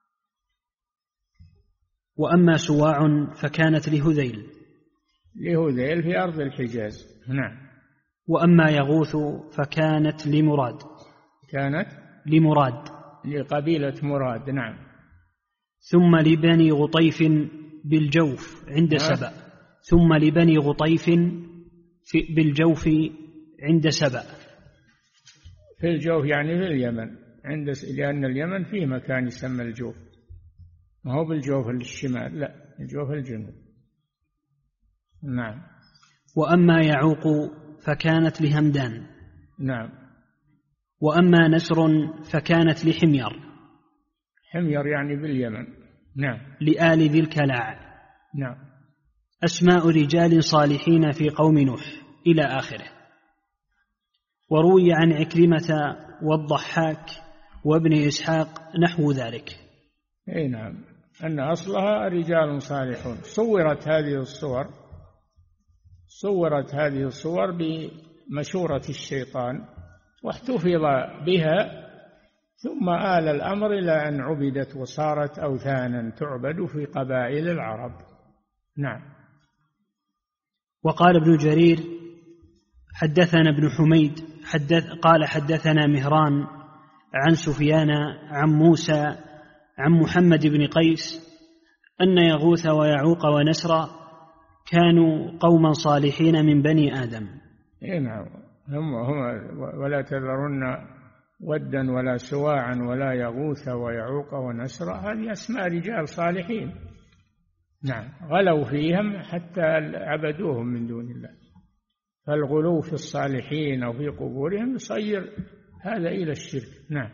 وأما سواع فكانت لهذيل. لهذيل في أرض الحجاز. نعم. وأما يغوث فكانت لمراد. كانت لمراد، لقبيلة مراد. نعم. ثم لبني غطيف بالجوف عند سبأ. ثم لبني غطيف بالجوف عند سبأ. في الجوف يعني في اليمن، لأن اليمن فيه مكان يسمى الجوف، ما هو بالجوف الشمال، لا، الجوف الجنوب. نعم. وأما يعوق فكانت لهمدان. نعم. وأما نسر فكانت لحمير. حمير يعني باليمن. نعم. لآل ذي الكلاع. نعم. أسماء رجال صالحين في قوم نوح إلى آخره. وروي عن عكرمة والضحاك وابن إسحاق نحو ذلك. أي نعم، أن أصلها رجال صالحون. صورت هذه الصور بمشورة الشيطان واحتفظ بها، ثم آل الأمر إلى أن عبدت وصارت أوثانا تعبد في قبائل العرب. نعم. وقال ابن جرير حدثنا ابن حميد قال حدثنا مهران عن سفيان عن موسى عن محمد بن قيس أن يغوث ويعوق ونسر كانوا قوما صالحين من بني آدم. نعم. هم ولا تذرن ودا ولا سواعا ولا يغوث ويعوق ونسر، هذه أسماء رجال صالحين. نعم. غلوا فيهم حتى عبدوهم من دون الله، فالغلو في الصالحين أو في قبورهم يصير هذا إلى الشرك. نعم.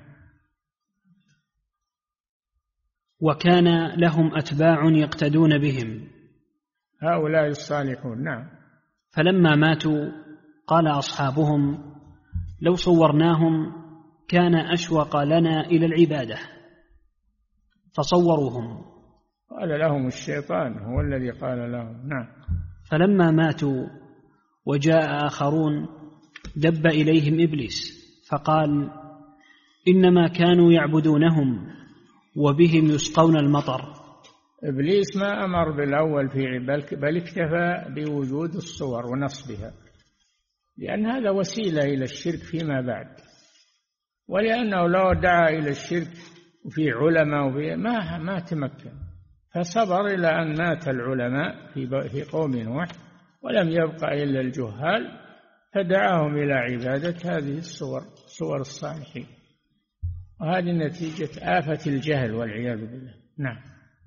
وكان لهم أتباع يقتدون بهم، هؤلاء الصالحون. نعم. فلما ماتوا قال أصحابهم لو صورناهم كان أشوق لنا إلى العبادة، فصوروهم. قال لهم الشيطان، هو الذي قال لهم. نعم. فلما ماتوا وجاء آخرون دب إليهم إبليس فقال إنما كانوا يعبدونهم وبهم يسقون المطر. إبليس ما أمر بالأول في بل اكتفى بوجود الصور ونصبها، لأن هذا وسيلة إلى الشرك فيما بعد، ولأنه لو دعا إلى الشرك وفي علماء ما تمكن، فصبر إلى أن مات العلماء في قوم نوح ولم يبقى إلا الجهال، فدعاهم إلى عبادة هذه الصور، صور الصالحين، وهذه نتيجة آفة الجهل والعياذ بالله. نعم.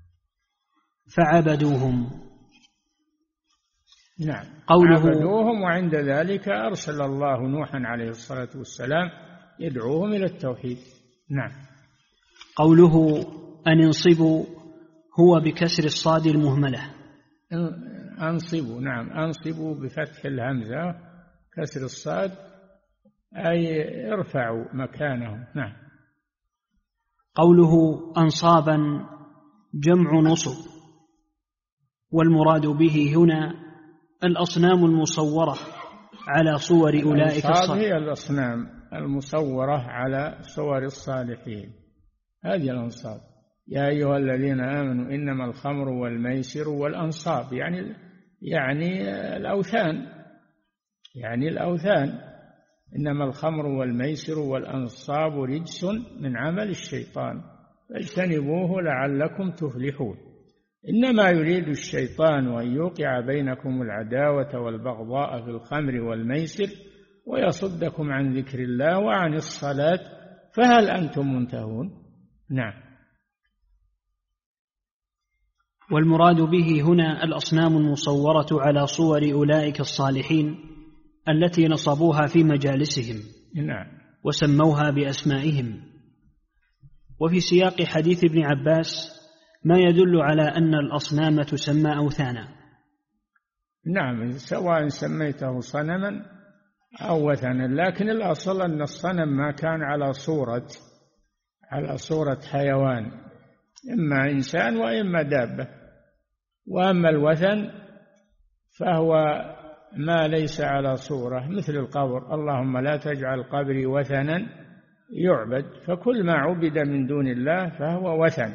فعبدوهم. نعم. قوله عبدوهم، وعند ذلك أرسل الله نوحا عليه الصلاة والسلام يدعوهم إلى التوحيد. نعم. قوله أن انصبوا هو بكسر الصاد المهملة. أنصبوا. نعم. أنصبوا بفتح الهمزة كسر الصاد، أي ارفعوا مكانهم. نعم. قوله أنصابا جمع نصب، والمراد به هنا الأصنام المصورة على صور أولئك الصالحين. هي الأصنام المصورة على صور الصالحين، هذه الأنصاب. يا أيها الذين آمنوا إنما الخمر والميسر والأنصاب، يعني الأوثان. إنما الخمر والميسر والأنصاب رجس من عمل الشيطان فاجتنبوه لعلكم تفلحون. إنما يريد الشيطان أن يوقع بينكم العداوة والبغضاء في الخمر والميسر ويصدكم عن ذكر الله وعن الصلاة فهل أنتم منتهون؟ نعم. والمراد به هنا الأصنام المصورة على صور أولئك الصالحين التي نصبوها في مجالسهم. نعم. وسموها بأسمائهم. وفي سياق حديث ابن عباس ما يدل على أن الأصنام تسمى أوثانا. نعم، سواء سميته صنما أو وثنا، لكن الأصل أن الصنم ما كان على صورة حيوان، إما إنسان وإما دابة. وأما الوثن فهو ما ليس على صورة، مثل القبر، اللهم لا تجعل قبري وثنا يعبد، فكل ما عبد من دون الله فهو وثن،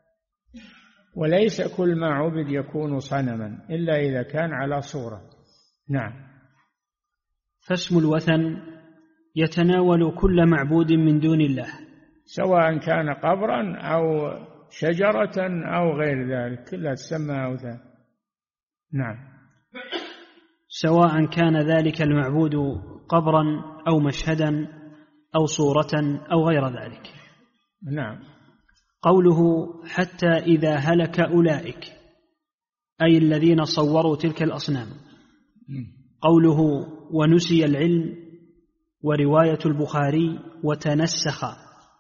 وليس كل ما عبد يكون صنما إلا إذا كان على صورة. نعم. فاسم الوثن يتناول كل معبود من دون الله، سواء كان قبرا أو شجرة أو غير ذلك، كلها تسمى أوثان. نعم. سواء كان ذلك المعبود قبرا أو مشهدا أو صورة أو غير ذلك. نعم. قوله حتى إذا هلك أولئك، أي الذين صوروا تلك الأصنام. قوله ونسي العلم، ورواية البخاري وتنسخ،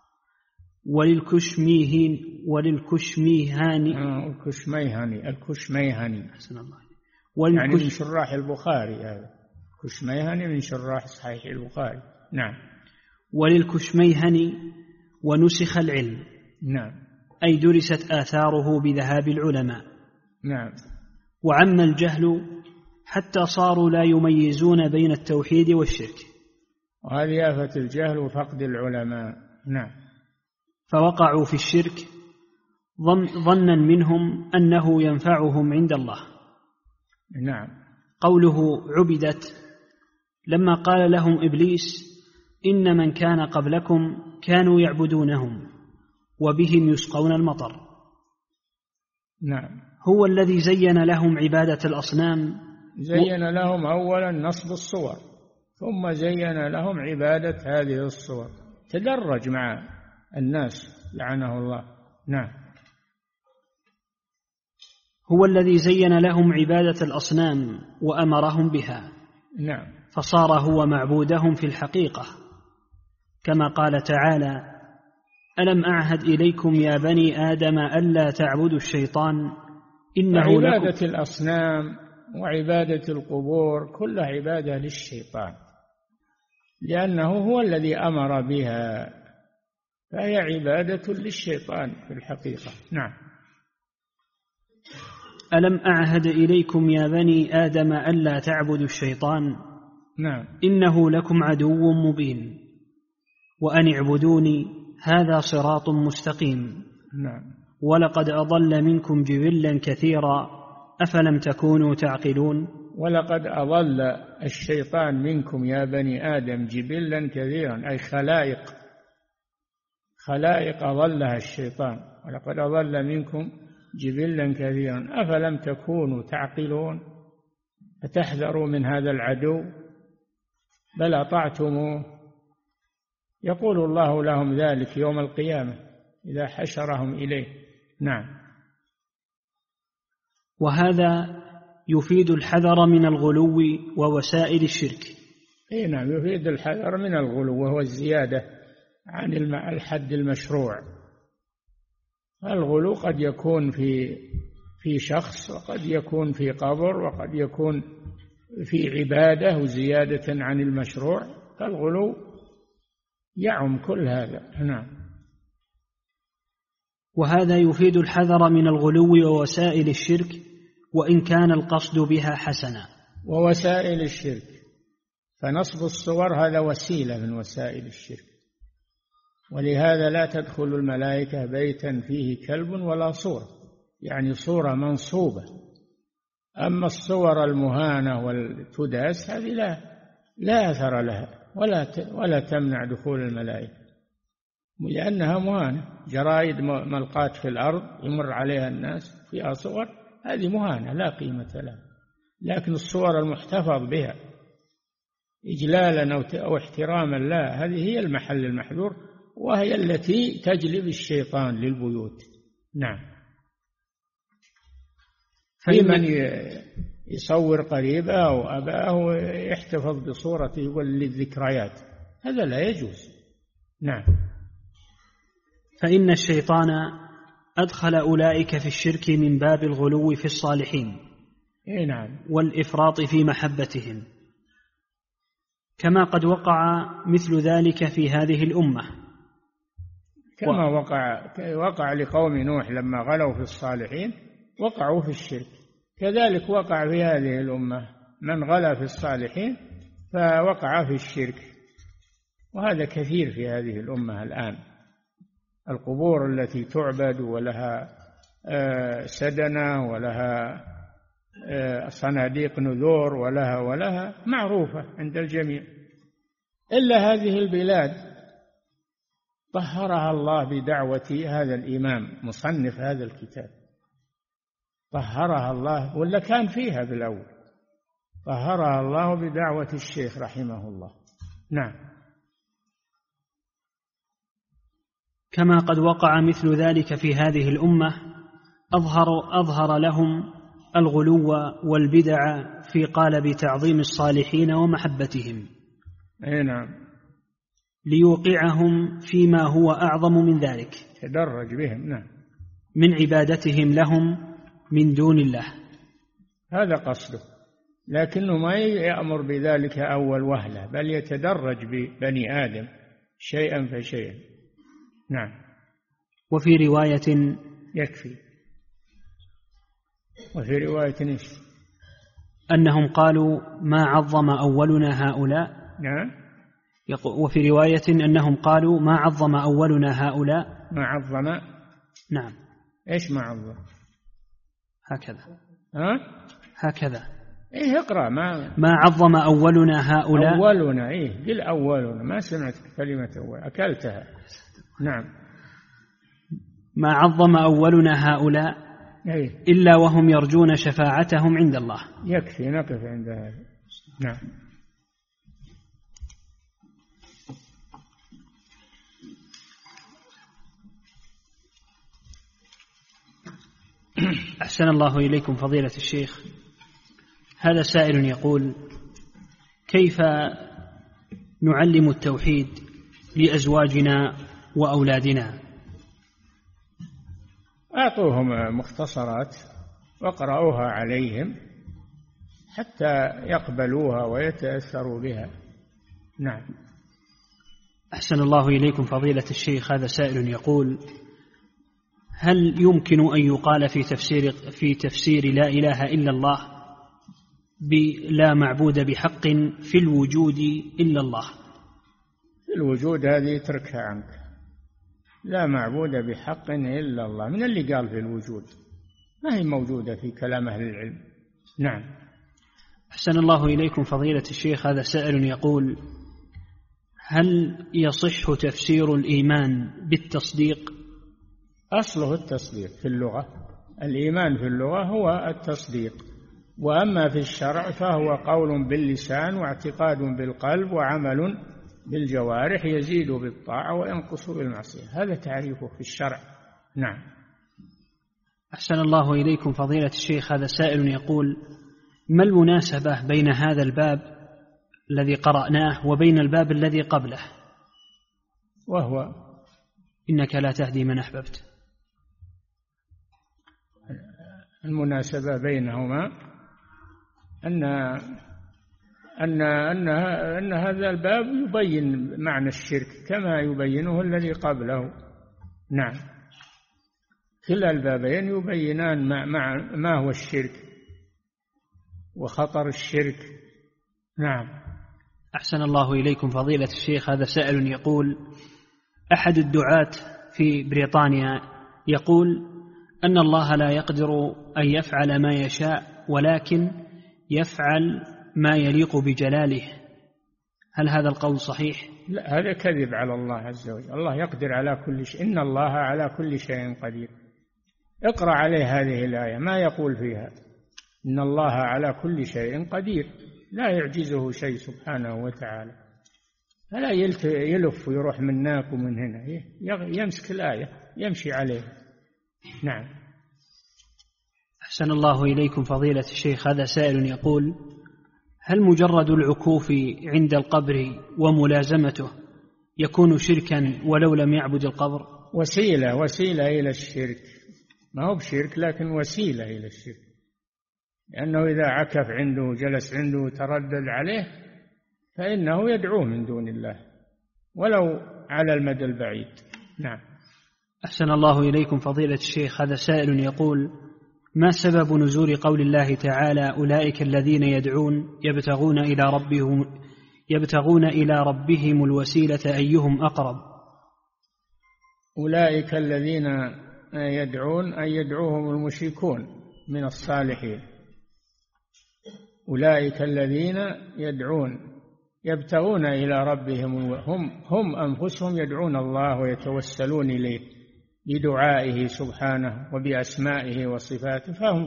الكشميهاني أحسن الله، يعني من شراح البخاري، هذا كشميهاني من شراح صحيح البخاري. نعم. وللكشميهاني ونسخ العلم. نعم. أي درست آثاره بذهاب العلماء. نعم. وعم الجهل حتى صاروا لا يميزون بين التوحيد والشرك، وهذه آفة الجهل وفقد العلماء. نعم. فوقعوا في الشرك ظنا منهم أنه ينفعهم عند الله. نعم. قوله عبدت، لما قال لهم إبليس إن من كان قبلكم كانوا يعبدونهم وبهم يسقون المطر. نعم. هو الذي زين لهم عبادة الأصنام، زين لهم أولا نصب الصور، ثم زين لهم عبادة هذه الصور، تدرج مع الناس لعنه الله. نعم. هو الذي زين لهم عبادة الأصنام وأمرهم بها. نعم. فصار هو معبودهم في الحقيقة، كما قال تعالى ألم أعهد إليكم يا بني آدم ألا تعبدوا الشيطان إنه عبادة الأصنام وعبادة القبور كلها عبادة للشيطان، لأنه هو الذي أمر بها، فهي عبادة للشيطان في الحقيقة. نعم. ألم أعهد إليكم يا بني آدم ألا تعبدوا الشيطان نعم. إنه لكم عدو مبين وأن اعبدوني هذا صراط مستقيم. نعم. ولقد أضل منكم جبلا كثيرا أفلم تكونوا تعقلون. ولقد أضل الشيطان منكم يا بني آدم جبلا كثيرا، أي خلائق أضلها الشيطان، ولقد أضل منكم جبلا كثيرا أفلم تكونوا تعقلون، فتحذروا من هذا العدو بل أطعتموه. يقول الله لهم ذلك يوم القيامة إذا حشرهم إليه. نعم. وهذا يفيد الحذر من الغلو ووسائل الشرك. نعم، يفيد الحذر من الغلو وهو الزيادة عن الحد المشروع. الغلو قد يكون في شخص، وقد يكون في قبر، وقد يكون في عبادة وزيادة عن المشروع، فالغلو يعم كل هذا. نعم. وهذا يفيد الحذر من الغلو ووسائل الشرك وإن كان القصد بها حسنا. ووسائل الشرك، فنصب الصور هذا وسيلة من وسائل الشرك، ولهذا لا تدخل الملائكة بيتا فيه كلب ولا صورة، يعني صورة منصوبة. أما الصور المهانة والتداس هذه لا أثر لها ولا تمنع دخول الملائكة، لأنها مهانة. جرائد ملقاة في الأرض يمر عليها الناس فيها صور، هذه مهانة لا قيمة لها. لكن الصور المحتفظ بها إجلالا أو احتراما لا، هذه هي المحل المحذور، وهي التي تجلب الشيطان للبيوت. نعم. في من يصور قريبه أو أباه ويحتفظ بصورته للذكريات، هذا لا يجوز. نعم. فإن الشيطان أدخل أولئك في الشرك من باب الغلو في الصالحين نعم. والإفراط في محبتهم، كما قد وقع مثل ذلك في هذه الأمة، كما وقع لقوم نوح لما غلوا في الصالحين وقعوا في الشرك، كذلك وقع في هذه الأمة من غلا في الصالحين فوقع في الشرك، وهذا كثير في هذه الأمة الآن. القبور التي تعبد ولها سدنة ولها صناديق نذور ولها معروفة عند الجميع، إلا هذه البلاد طهرها الله بدعوة هذا الإمام مصنف هذا الكتاب، طهرها الله، ولا كان فيها بالأول، طهرها الله بدعوة الشيخ رحمه الله. نعم. كما قد وقع مثل ذلك في هذه الأمة، أظهر لهم الغلو والبدع في قالب تعظيم الصالحين ومحبتهم. نعم. ليوقعهم فيما هو أعظم من ذلك، تدرج بهم. نعم. من عبادتهم لهم من دون الله، هذا قصده، لكنه ما يأمر بذلك أول وهلة، بل يتدرج ببني آدم شيئا فشيئا. نعم. وفي رواية يكفي. وفي رواية أنهم قالوا ما عظم أولنا هؤلاء. نعم. وفي رواية أنهم قالوا ما عظم أولنا هؤلاء. ما عظم. نعم. إيش ما عظم؟ هكذا. هكذا. اقرأ. ما عظم أولنا هؤلاء. أولنا. قل أولنا، ما سمعت كلمة أول، أكلتها. نعم. ما عظم أولنا هؤلاء إلا وهم يرجون شفاعتهم عند الله. يكفي، نقف عند هذا. نعم. أحسن الله إليكم فضيلة الشيخ. هذا سائل يقول: كيف نعلم التوحيد لأزواجنا وأولادنا؟ أعطوهم مختصرات واقرأوها عليهم حتى يقبلوها ويتأثروا بها. نعم. أحسن الله إليكم فضيلة الشيخ. هذا سائل يقول: هل يمكن أن يقال في تفسير لا إله إلا الله بلا معبود بحق في الوجود إلا الله؟ في الوجود هذه تركها عنك، لا معبود بحق إلا الله، من اللي قال في الوجود؟ ما هي موجودة في كلام أهل العلم. نعم. أحسن الله إليكم فضيلة الشيخ. هذا سائل يقول: هل يصح تفسير الإيمان بالتصديق؟ أصله التصديق في اللغة، الإيمان في اللغة هو التصديق، وأما في الشرع فهو قول باللسان واعتقاد بالقلب وعمل بالجوارح يزيد بالطاعة وينقص بالمعصية، هذا تعريفه في الشرع. نعم. أحسن الله إليكم فضيلة الشيخ. هذا سائل يقول: ما المناسبة بين هذا الباب الذي قرأناه وبين الباب الذي قبله؟ وهو إنك لا تهدي من أحببت. المناسبة بينهما أن هذا الباب يبين معنى الشرك كما يبينه الذي قبله. نعم. كلا البابين يبينان ما هو الشرك وخطر الشرك. نعم. أحسن الله إليكم فضيلة الشيخ. هذا سائل يقول: أحد الدعاة في بريطانيا يقول أن الله لا يقدر أن يفعل ما يشاء ولكن يفعل ما يليق بجلاله، هل هذا القول صحيح؟ لا، هذا كذب على الله عز وجل. الله يقدر على كل شيء، إن الله على كل شيء قدير. اقرأ عليه هذه الآية ما يقول فيها إن الله على كل شيء قدير، لا يعجزه شيء سبحانه وتعالى، فلا يلف ويروح من هناك ومن هنا، يمسك الآية يمشي عليها. نعم. أحسن الله إليكم فضيلة الشيخ. هذا سائل يقول: هل مجرد العكوف عند القبر وملازمته يكون شركا ولو لم يعبد القبر؟ وسيلة إلى الشرك، ما هو بشرك لكن وسيلة إلى الشرك، لأنه إذا عكف عنده جلس عنده وتردد عليه فإنه يدعوه من دون الله ولو على المدى البعيد. نعم. أحسن الله إليكم فضيلة الشيخ، هذا سائل يقول: ما سبب نزول قول الله تعالى: أولئك الذين يدعون يبتغون إلى ربهم الوسيلة أيهم أقرب؟ أولئك الذين يدعون أي يدعوهم المشركون من الصالحين. أولئك الذين يدعون يبتغون إلى ربهم، هم أنفسهم يدعون الله ويتوسلون إليه بدعائه سبحانه وبأسمائه وصفاته، فهم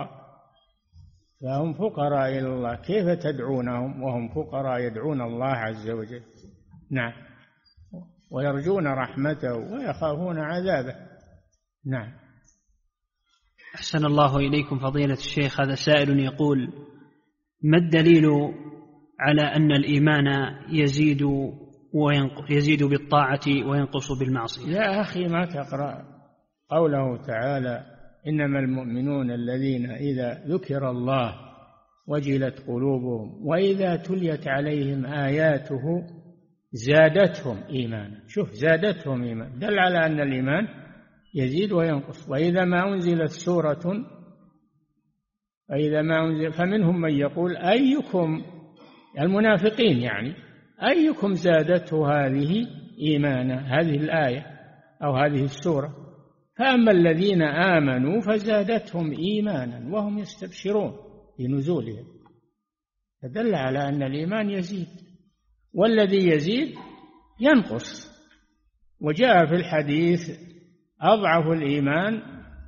فقراء إلى الله. كيف تدعونهم وهم فقراء يدعون الله عز وجل؟ نعم. ويرجون رحمته ويخافون عذابه. نعم. أحسن الله إليكم فضيلة الشيخ، هذا سائل يقول: ما الدليل على أن الإيمان يزيد بالطاعة وينقص بالمعصية؟ يا أخي ما تقرأ قوله تعالى: إنما المؤمنون الذين إذا ذكر الله وجلت قلوبهم وإذا تليت عليهم آياته زادتهم إيمانا. شوف، زادتهم إيمانا، دل على أن الإيمان يزيد وينقص. وإذا ما أنزلت سورة فمنهم من يقول أيكم، المنافقين يعني، أيكم زادته هذه إيمانا، هذه الآية أو هذه السورة. فأما الذين آمنوا فزادتهم إيمانا وهم يستبشرون بنزولهم، فدل على أن الإيمان يزيد، والذي يزيد ينقص. وجاء في الحديث: أضعف الإيمان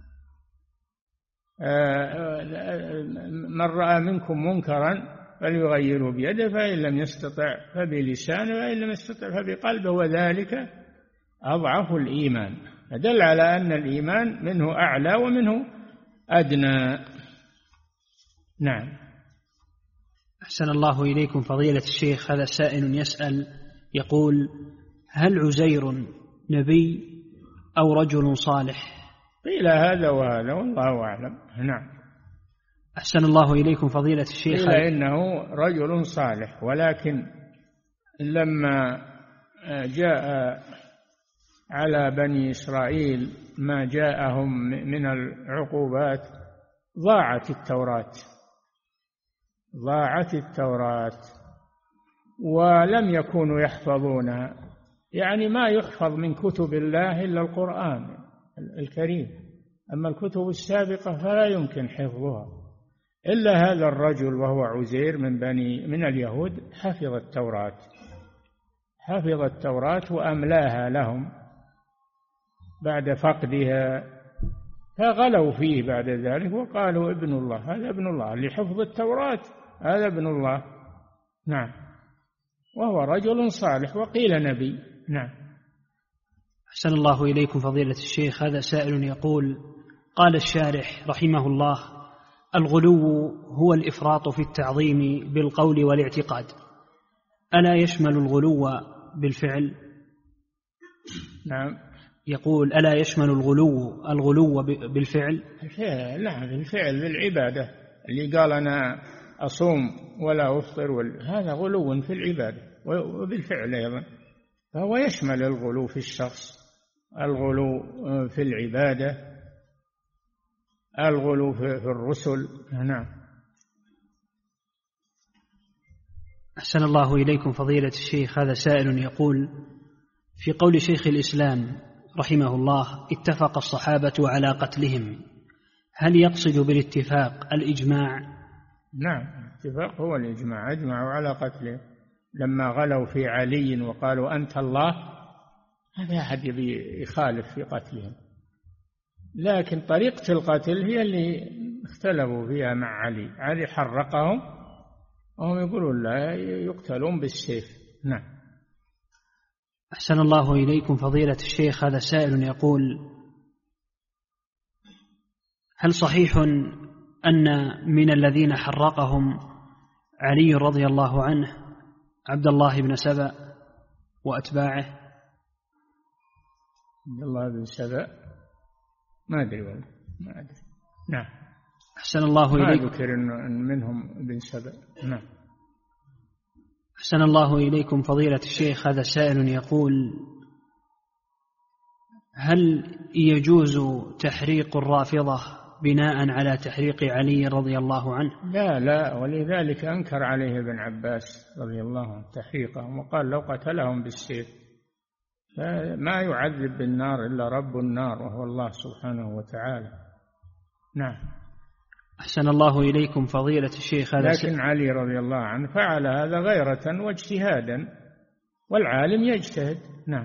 من رأى منكم منكرا فليغيره بيده، فإن لم يستطع فبلسانه، وإن لم يستطع فبقلبه، وذلك أضعف الإيمان. فدل على أن الإيمان منه أعلى ومنه أدنى. نعم. أحسن الله إليكم فضيلة الشيخ، هذا سائل يسأل يقول: هل عزير نبي أو رجل صالح؟ قيل هذا وهذا والله أعلم. نعم. أحسن الله إليكم فضيلة الشيخ، قيل إنه رجل صالح، ولكن لما جاء على بني إسرائيل ما جاءهم من العقوبات ضاعت التوراة ولم يكونوا يحفظونها، يعني ما يحفظ من كتب الله إلا القرآن الكريم، أما الكتب السابقة فلا يمكن حفظها. إلا هذا الرجل وهو عزير من اليهود حفظ التوراة وأملاها لهم بعد فقدها، فغلوا فيه بعد ذلك وقالوا ابن الله، هذا ابن الله اللي حفظ التوراة، هذا ابن الله. نعم. وهو رجل صالح وقيل نبي. نعم. أحسن الله إليكم فضيلة الشيخ، هذا سائل يقول: قال الشارح رحمه الله: الغلو هو الإفراط في التعظيم بالقول والاعتقاد، ألا يشمل الغلو بالفعل؟ نعم. يقول: ألا يشمل الغلو بالفعل؟ نعم، بالفعل، بالعبادة. اللي قال أنا أصوم ولا أفطر هذا غلو في العبادة، وبالفعل أيضا، فهو يشمل الغلو في الشخص، الغلو في العبادة، الغلو في الرسل. نعم. أحسن الله إليكم فضيلة الشيخ، هذا سائل يقول: في قول شيخ الإسلام رحمه الله: اتفق الصحابة على قتلهم، هل يقصد بالاتفاق الإجماع؟ نعم، الاتفاق هو الإجماع، أجمعوا على قتله. لما غلوا في علي وقالوا أنت الله، هذا أحد يبي يخالف في قتلهم، لكن طريقة القتل هي اللي اختلفوا فيها مع علي حرقهم وهم يقولون لا، يقتلون بالسيف. نعم. أحسن الله إليكم فضيلة الشيخ، هذا سائل يقول: هل صحيح أن من الذين حرقهم علي رضي الله عنه عبد الله بن سبأ وأتباعه؟ عبد الله بن سبأ ما أدري والله، ما أدري. نعم. أحسن الله إليكم. ما ذكر إن منهم بن سبأ. نعم. أحسن الله إليكم فضيلة الشيخ. هذا سائل يقول: هل يجوز تحريق الرافضة بناء على تحريق علي رضي الله عنه؟ لا، ولذلك أنكر عليه ابن عباس رضي الله عنه تحريقهم، وقال لو قتلهم بالسيف. فما يعذب بالنار إلا رب النار وهو الله سبحانه وتعالى. نعم. أحسن الله إليكم فضيلة الشيخ. لكن علي رضي الله عنه فعل هذا غيرة واجتهادا، والعالم يجتهد. نعم.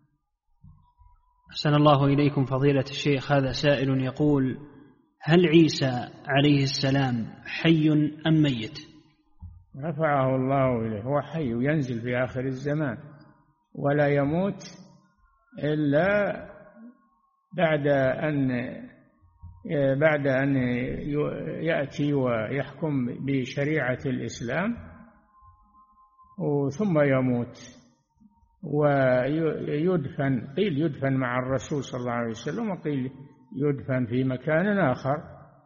أحسن الله إليكم فضيلة الشيخ. هذا سائل يقول: هل عيسى عليه السلام حي أم ميت؟ رفعه الله إليه، هو حي ينزل في آخر الزمان، ولا يموت إلا بعد أن يأتي ويحكم بشريعة الإسلام، ثم يموت ويدفن. قيل يدفن مع الرسول صلى الله عليه وسلم، وقيل يدفن في مكان آخر.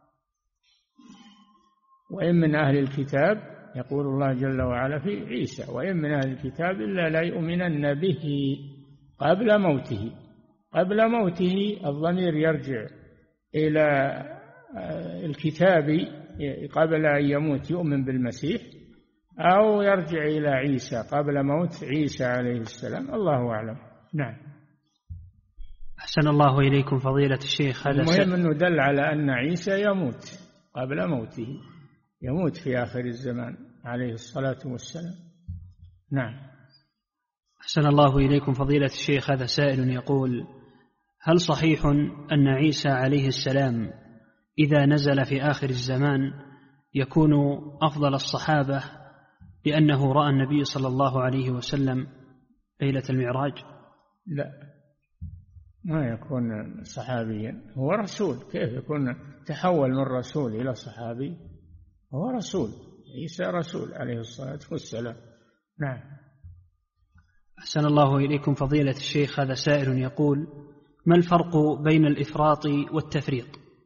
وإن من أهل الكتاب، يقول الله جل وعلا في عيسى: وإن من أهل الكتاب إلا لا يؤمنن به قبل موته. قبل موته الضمير يرجع إلى الكتاب قبل أن يموت يؤمن بالمسيح، أو يرجع إلى عيسى قبل موت عيسى عليه السلام، الله أعلم. نعم. أحسن الله إليكم فضيلة الشيخ. هذا المهم أنه دل على أن عيسى يموت قبل موته، يموت في آخر الزمان عليه الصلاة والسلام. نعم. أحسن الله إليكم فضيلة الشيخ. هذا سائل يقول: هل صحيح أن عيسى عليه السلام إذا نزل في آخر الزمان يكون أفضل الصحابة لأنه رأى النبي صلى الله عليه وسلم ليلة المعراج؟ لا، ما يكون صحابيا، هو رسول. كيف يكون تحول من رسول إلى صحابي؟ هو رسول، عيسى رسول عليه الصلاة والسلام. نعم. أحسن الله إليكم فضيلة الشيخ. هذا سائل يقول: ما الفرق بين الإفراط والتفريط؟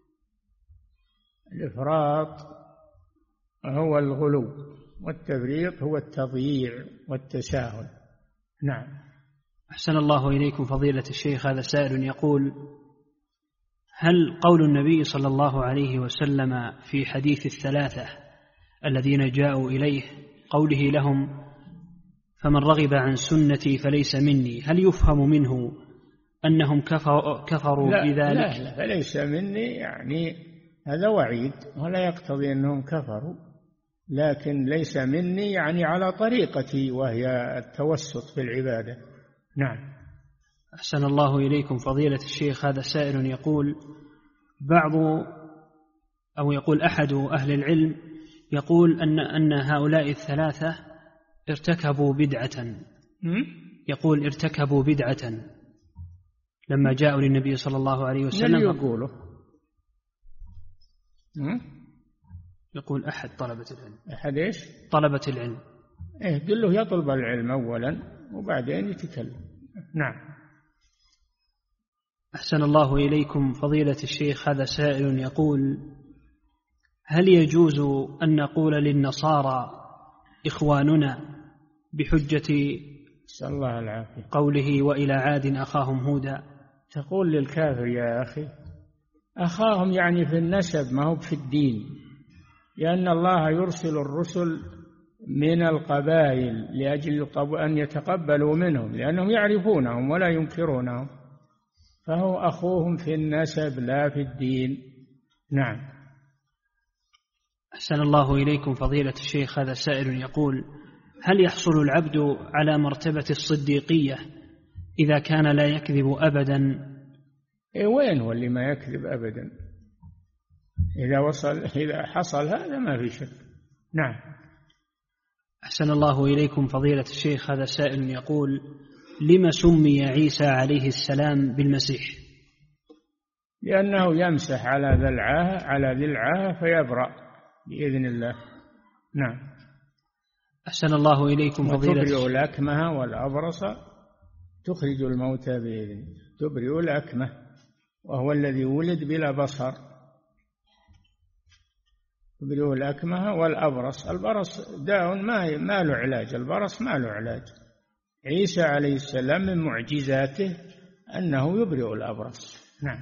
الإفراط هو الغلو، والتفريط هو التضييع والتساهل. نعم. أحسن الله إليكم فضيلة الشيخ. هذا سائل يقول: هل قول النبي صلى الله عليه وسلم في حديث الثلاثة الذين جاءوا إليه قوله لهم: فمن رغب عن سنتي فليس مني، هل يفهم منه أنهم كفروا بذلك؟ لا، فليس مني يعني هذا وعيد، ولا يقتضي أنهم كفروا، لكن ليس مني يعني على طريقتي، وهي التوسط في العبادة. نعم. أحسن الله إليكم فضيلة الشيخ. هذا سائل يقول: يقول أحد أهل العلم يقول أن هؤلاء الثلاثة ارتكبوا بدعة. يقول ارتكبوا بدعة لما جاءوا للنبي صلى الله عليه وسلم. يقول أحد طلبة العلم. أحد إيش؟ طلبة العلم. قل له يطلب العلم أولا وبعدين يتكلم. نعم. أحسن الله إليكم فضيلة الشيخ. هذا سائل يقول: هل يجوز أن نقول للنصارى إخواننا بحجة الله العافية قوله وإلى عاد أخاهم هودا؟ تقول للكافر يا أخي أخاهم يعني في النسب، ما هو في الدين، لأن الله يرسل الرسل من القبائل لأجل أن يتقبلوا منهم، لأنهم يعرفونهم ولا ينكرونهم، فهو أخوهم في النسب لا في الدين. نعم. أحسن الله إليكم فضيلة الشيخ. هذا سائل يقول: هل يحصل العبد على مرتبة الصديقية إذا كان لا يكذب أبدا؟ وين هو اللي ما يكذب أبدا؟ إذا حصل هذا ما في شك. نعم. أحسن الله إليكم فضيلة الشيخ. هذا سائل يقول: لما سمي عيسى عليه السلام بالمسيح؟ لأنه يمسح على ذي العاهة فيبرأ بإذن الله. نعم. أحسن الله إليكم فضيلة. تبرئ الأكمه والأبرص تخرج الموتى بإذنه. تبرئ الأكمه وهو الذي ولد بلا بصر، تبرئ الأكمه والأبرص. البرص داء ما له علاج، البرص ما له علاج. عيسى عليه السلام من معجزاته أنه يبرئ الأبرص. نعم.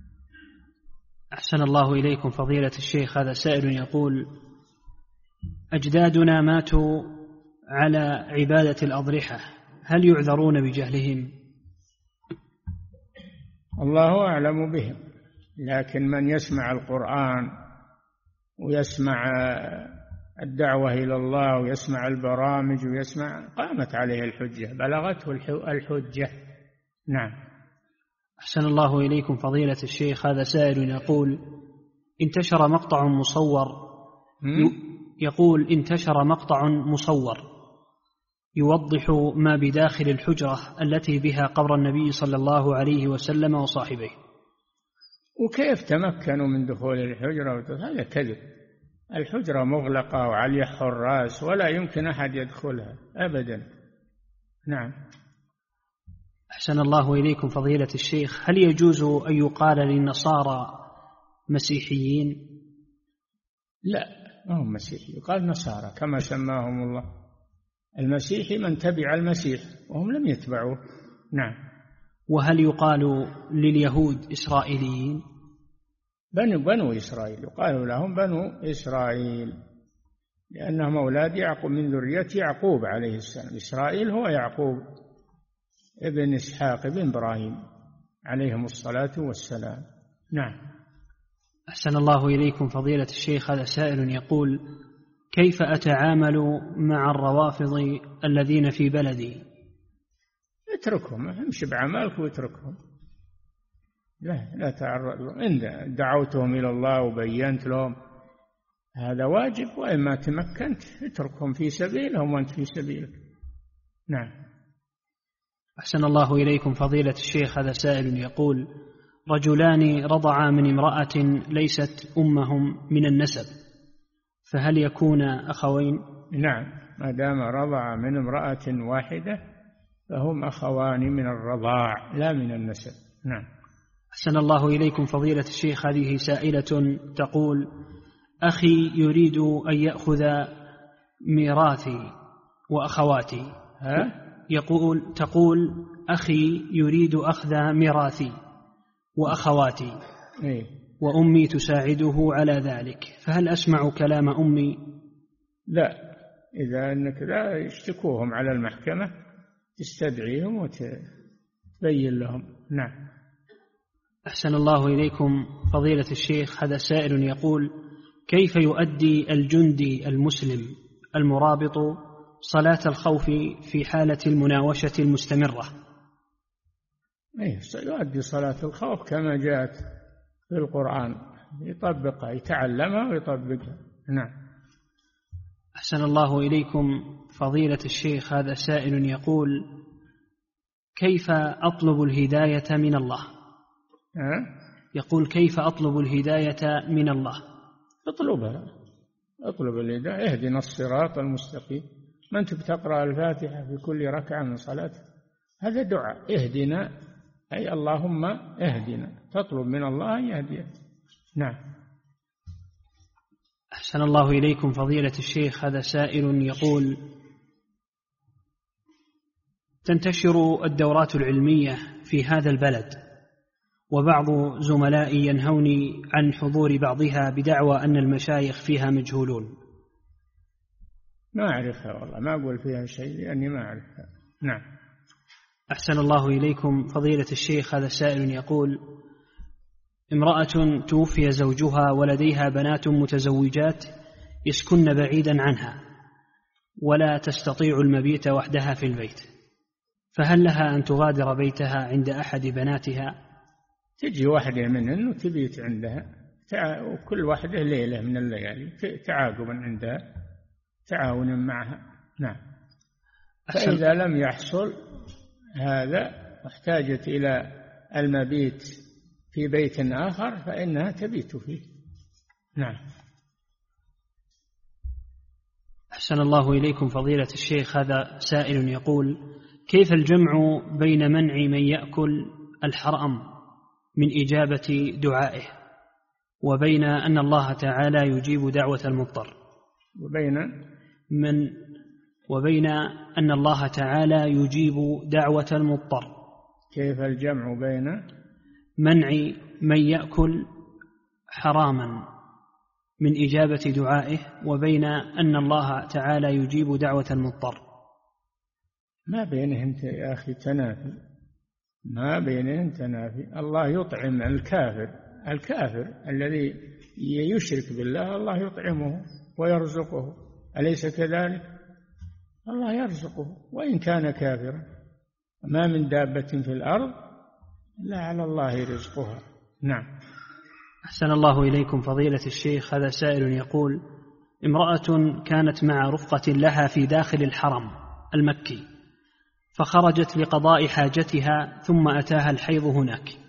أحسن الله إليكم فضيلة الشيخ. هذا سائل يقول: أجدادنا ماتوا على عبادة الأضرحة، هل يعذرون بجهلهم؟ الله أعلم بهم، لكن من يسمع القرآن ويسمع الدعوة إلى الله ويسمع البرامج ويسمع، قامت عليه الحجة، بلغته الحجة. نعم. أحسن الله إليكم فضيلة الشيخ. هذا سائل يقول: انتشر مقطع مصور انتشر مقطع مصور يوضح ما بداخل الحجرة التي بها قبر النبي صلى الله عليه وسلم وصاحبيه. وكيف تمكنوا من دخول الحجرة؟ هذا كذب. الحجرة مغلقة وعليها حراس ولا يمكن أحد يدخلها أبدا. نعم. أحسن الله إليكم فضيلة الشيخ. هل يجوز أن يقال للنصارى مسيحيين؟ لا، ما هم مسيحي، يقال نصارى كما سماهم الله. المسيحي من تبع المسيح وهم لم يتبعوه. نعم. وهل يقال لليهود إسرائيليين؟ بنو إسرائيل، يقال لهم بنو إسرائيل لأنهم أولاد يعقوب من ذرية يعقوب عليه السلام. إسرائيل هو يعقوب ابن إسحاق ابن إبراهيم عليهم الصلاة والسلام. نعم. أحسن الله إليكم فضيلة الشيخ. هذا سائل يقول: كيف أتعامل مع الروافض الذين في بلدي؟ اتركهم، امشي بعملك واتركهم. لا تعرض. إن دعوتهم إلى الله وبينت لهم هذا واجب، وإما تمكنت اتركهم في سبيلهم وأنت في سبيلك. نعم. أحسن الله إليكم فضيلة الشيخ. هذا سائل يقول: رجلان رضعا من امرأة ليست أمهم من النسب، فهل يكون أخوين؟ نعم، ما دام رضع من امرأة واحدة فهم أخوان من الرضاع لا من النسب. نعم. أحسن الله إليكم فضيلة الشيخ. هذه سائلة تقول: أخي يريد أن يأخذ ميراثي وأخواتي. تقول: أخي يريد أخذ ميراثي وأخواتي، وأمي تساعده على ذلك، فهل أسمع كلام أمي؟ لا، إذا أنك لا يشتكوهم على المحكمة تستدعيهم وتبين لهم. نعم. أحسن الله إليكم فضيلة الشيخ. هذا سائل يقول: كيف يؤدي الجندي المسلم المرابط صلاة الخوف في حالة المناوشة المستمرة؟ يؤدي صلاة الخوف كما جاءت في القرآن، يطبقها، يتعلمها ويطبقها. نعم. أحسن الله إليكم فضيلة الشيخ. هذا سائل يقول: كيف أطلب الهداية من الله؟ يقول: كيف أطلب الهداية من الله؟ اطلب الهداية. اهدنا الصراط المستقيم. ما أنت بتقرأ الفاتحة في كل ركعة من صلاة؟ هذا دعاء. اهدنا أي اللهم اهدنا، تطلب من الله أن يهديك. نعم. أحسن الله إليكم فضيلة الشيخ. هذا سائل يقول: تنتشر الدورات العلمية في هذا البلد، وبعض زملائي ينهوني عن حضور بعضها بدعوى أن المشايخ فيها مجهولون. ما أعرفها والله، ما أقول فيها شيء لأني ما أعرفها. نعم. أحسن الله إليكم فضيلة الشيخ. هذا سائل يقول: امرأة توفي زوجها ولديها بنات متزوجات يسكن بعيدا عنها ولا تستطيع المبيت وحدها في البيت، فهل لها أن تغادر بيتها عند أحد بناتها؟ تجي واحدة منهن وتبيت عندها، وكل واحدة ليلة من الليالي تعاقبا عندها، تعاونا معها. نعم. فإذا لم يحصل هذا واحتاجت إلى المبيت في بيت آخر فإنها تبيت فيه. نعم. أحسن الله إليكم فضيلة الشيخ. هذا سائل يقول: كيف الجمع بين منع من يأكل الحرام من إجابة دعائه وبين أن الله تعالى يجيب دعوة المضطر؟ وبين أن الله تعالى يجيب دعوة المضطر. كيف الجمع بين منع من يأكل حراما من إجابة دعائه وبين أن الله تعالى يجيب دعوة المضطر؟ ما بينهم يا أخي تنافي، ما بينهم تنافي. الله يطعم الكافر الذي يشرك بالله، الله يطعمه ويرزقه، أليس كذلك؟ الله يرزقه وإن كان كافرا. ما من دابة في الأرض لا على الله رزقها. نعم. أحسن الله إليكم فضيلة الشيخ. هذا سائل يقول: امرأة كانت مع رفقة لها في داخل الحرم المكي، فخرجت لقضاء حاجتها ثم أتاها الحيض هناك،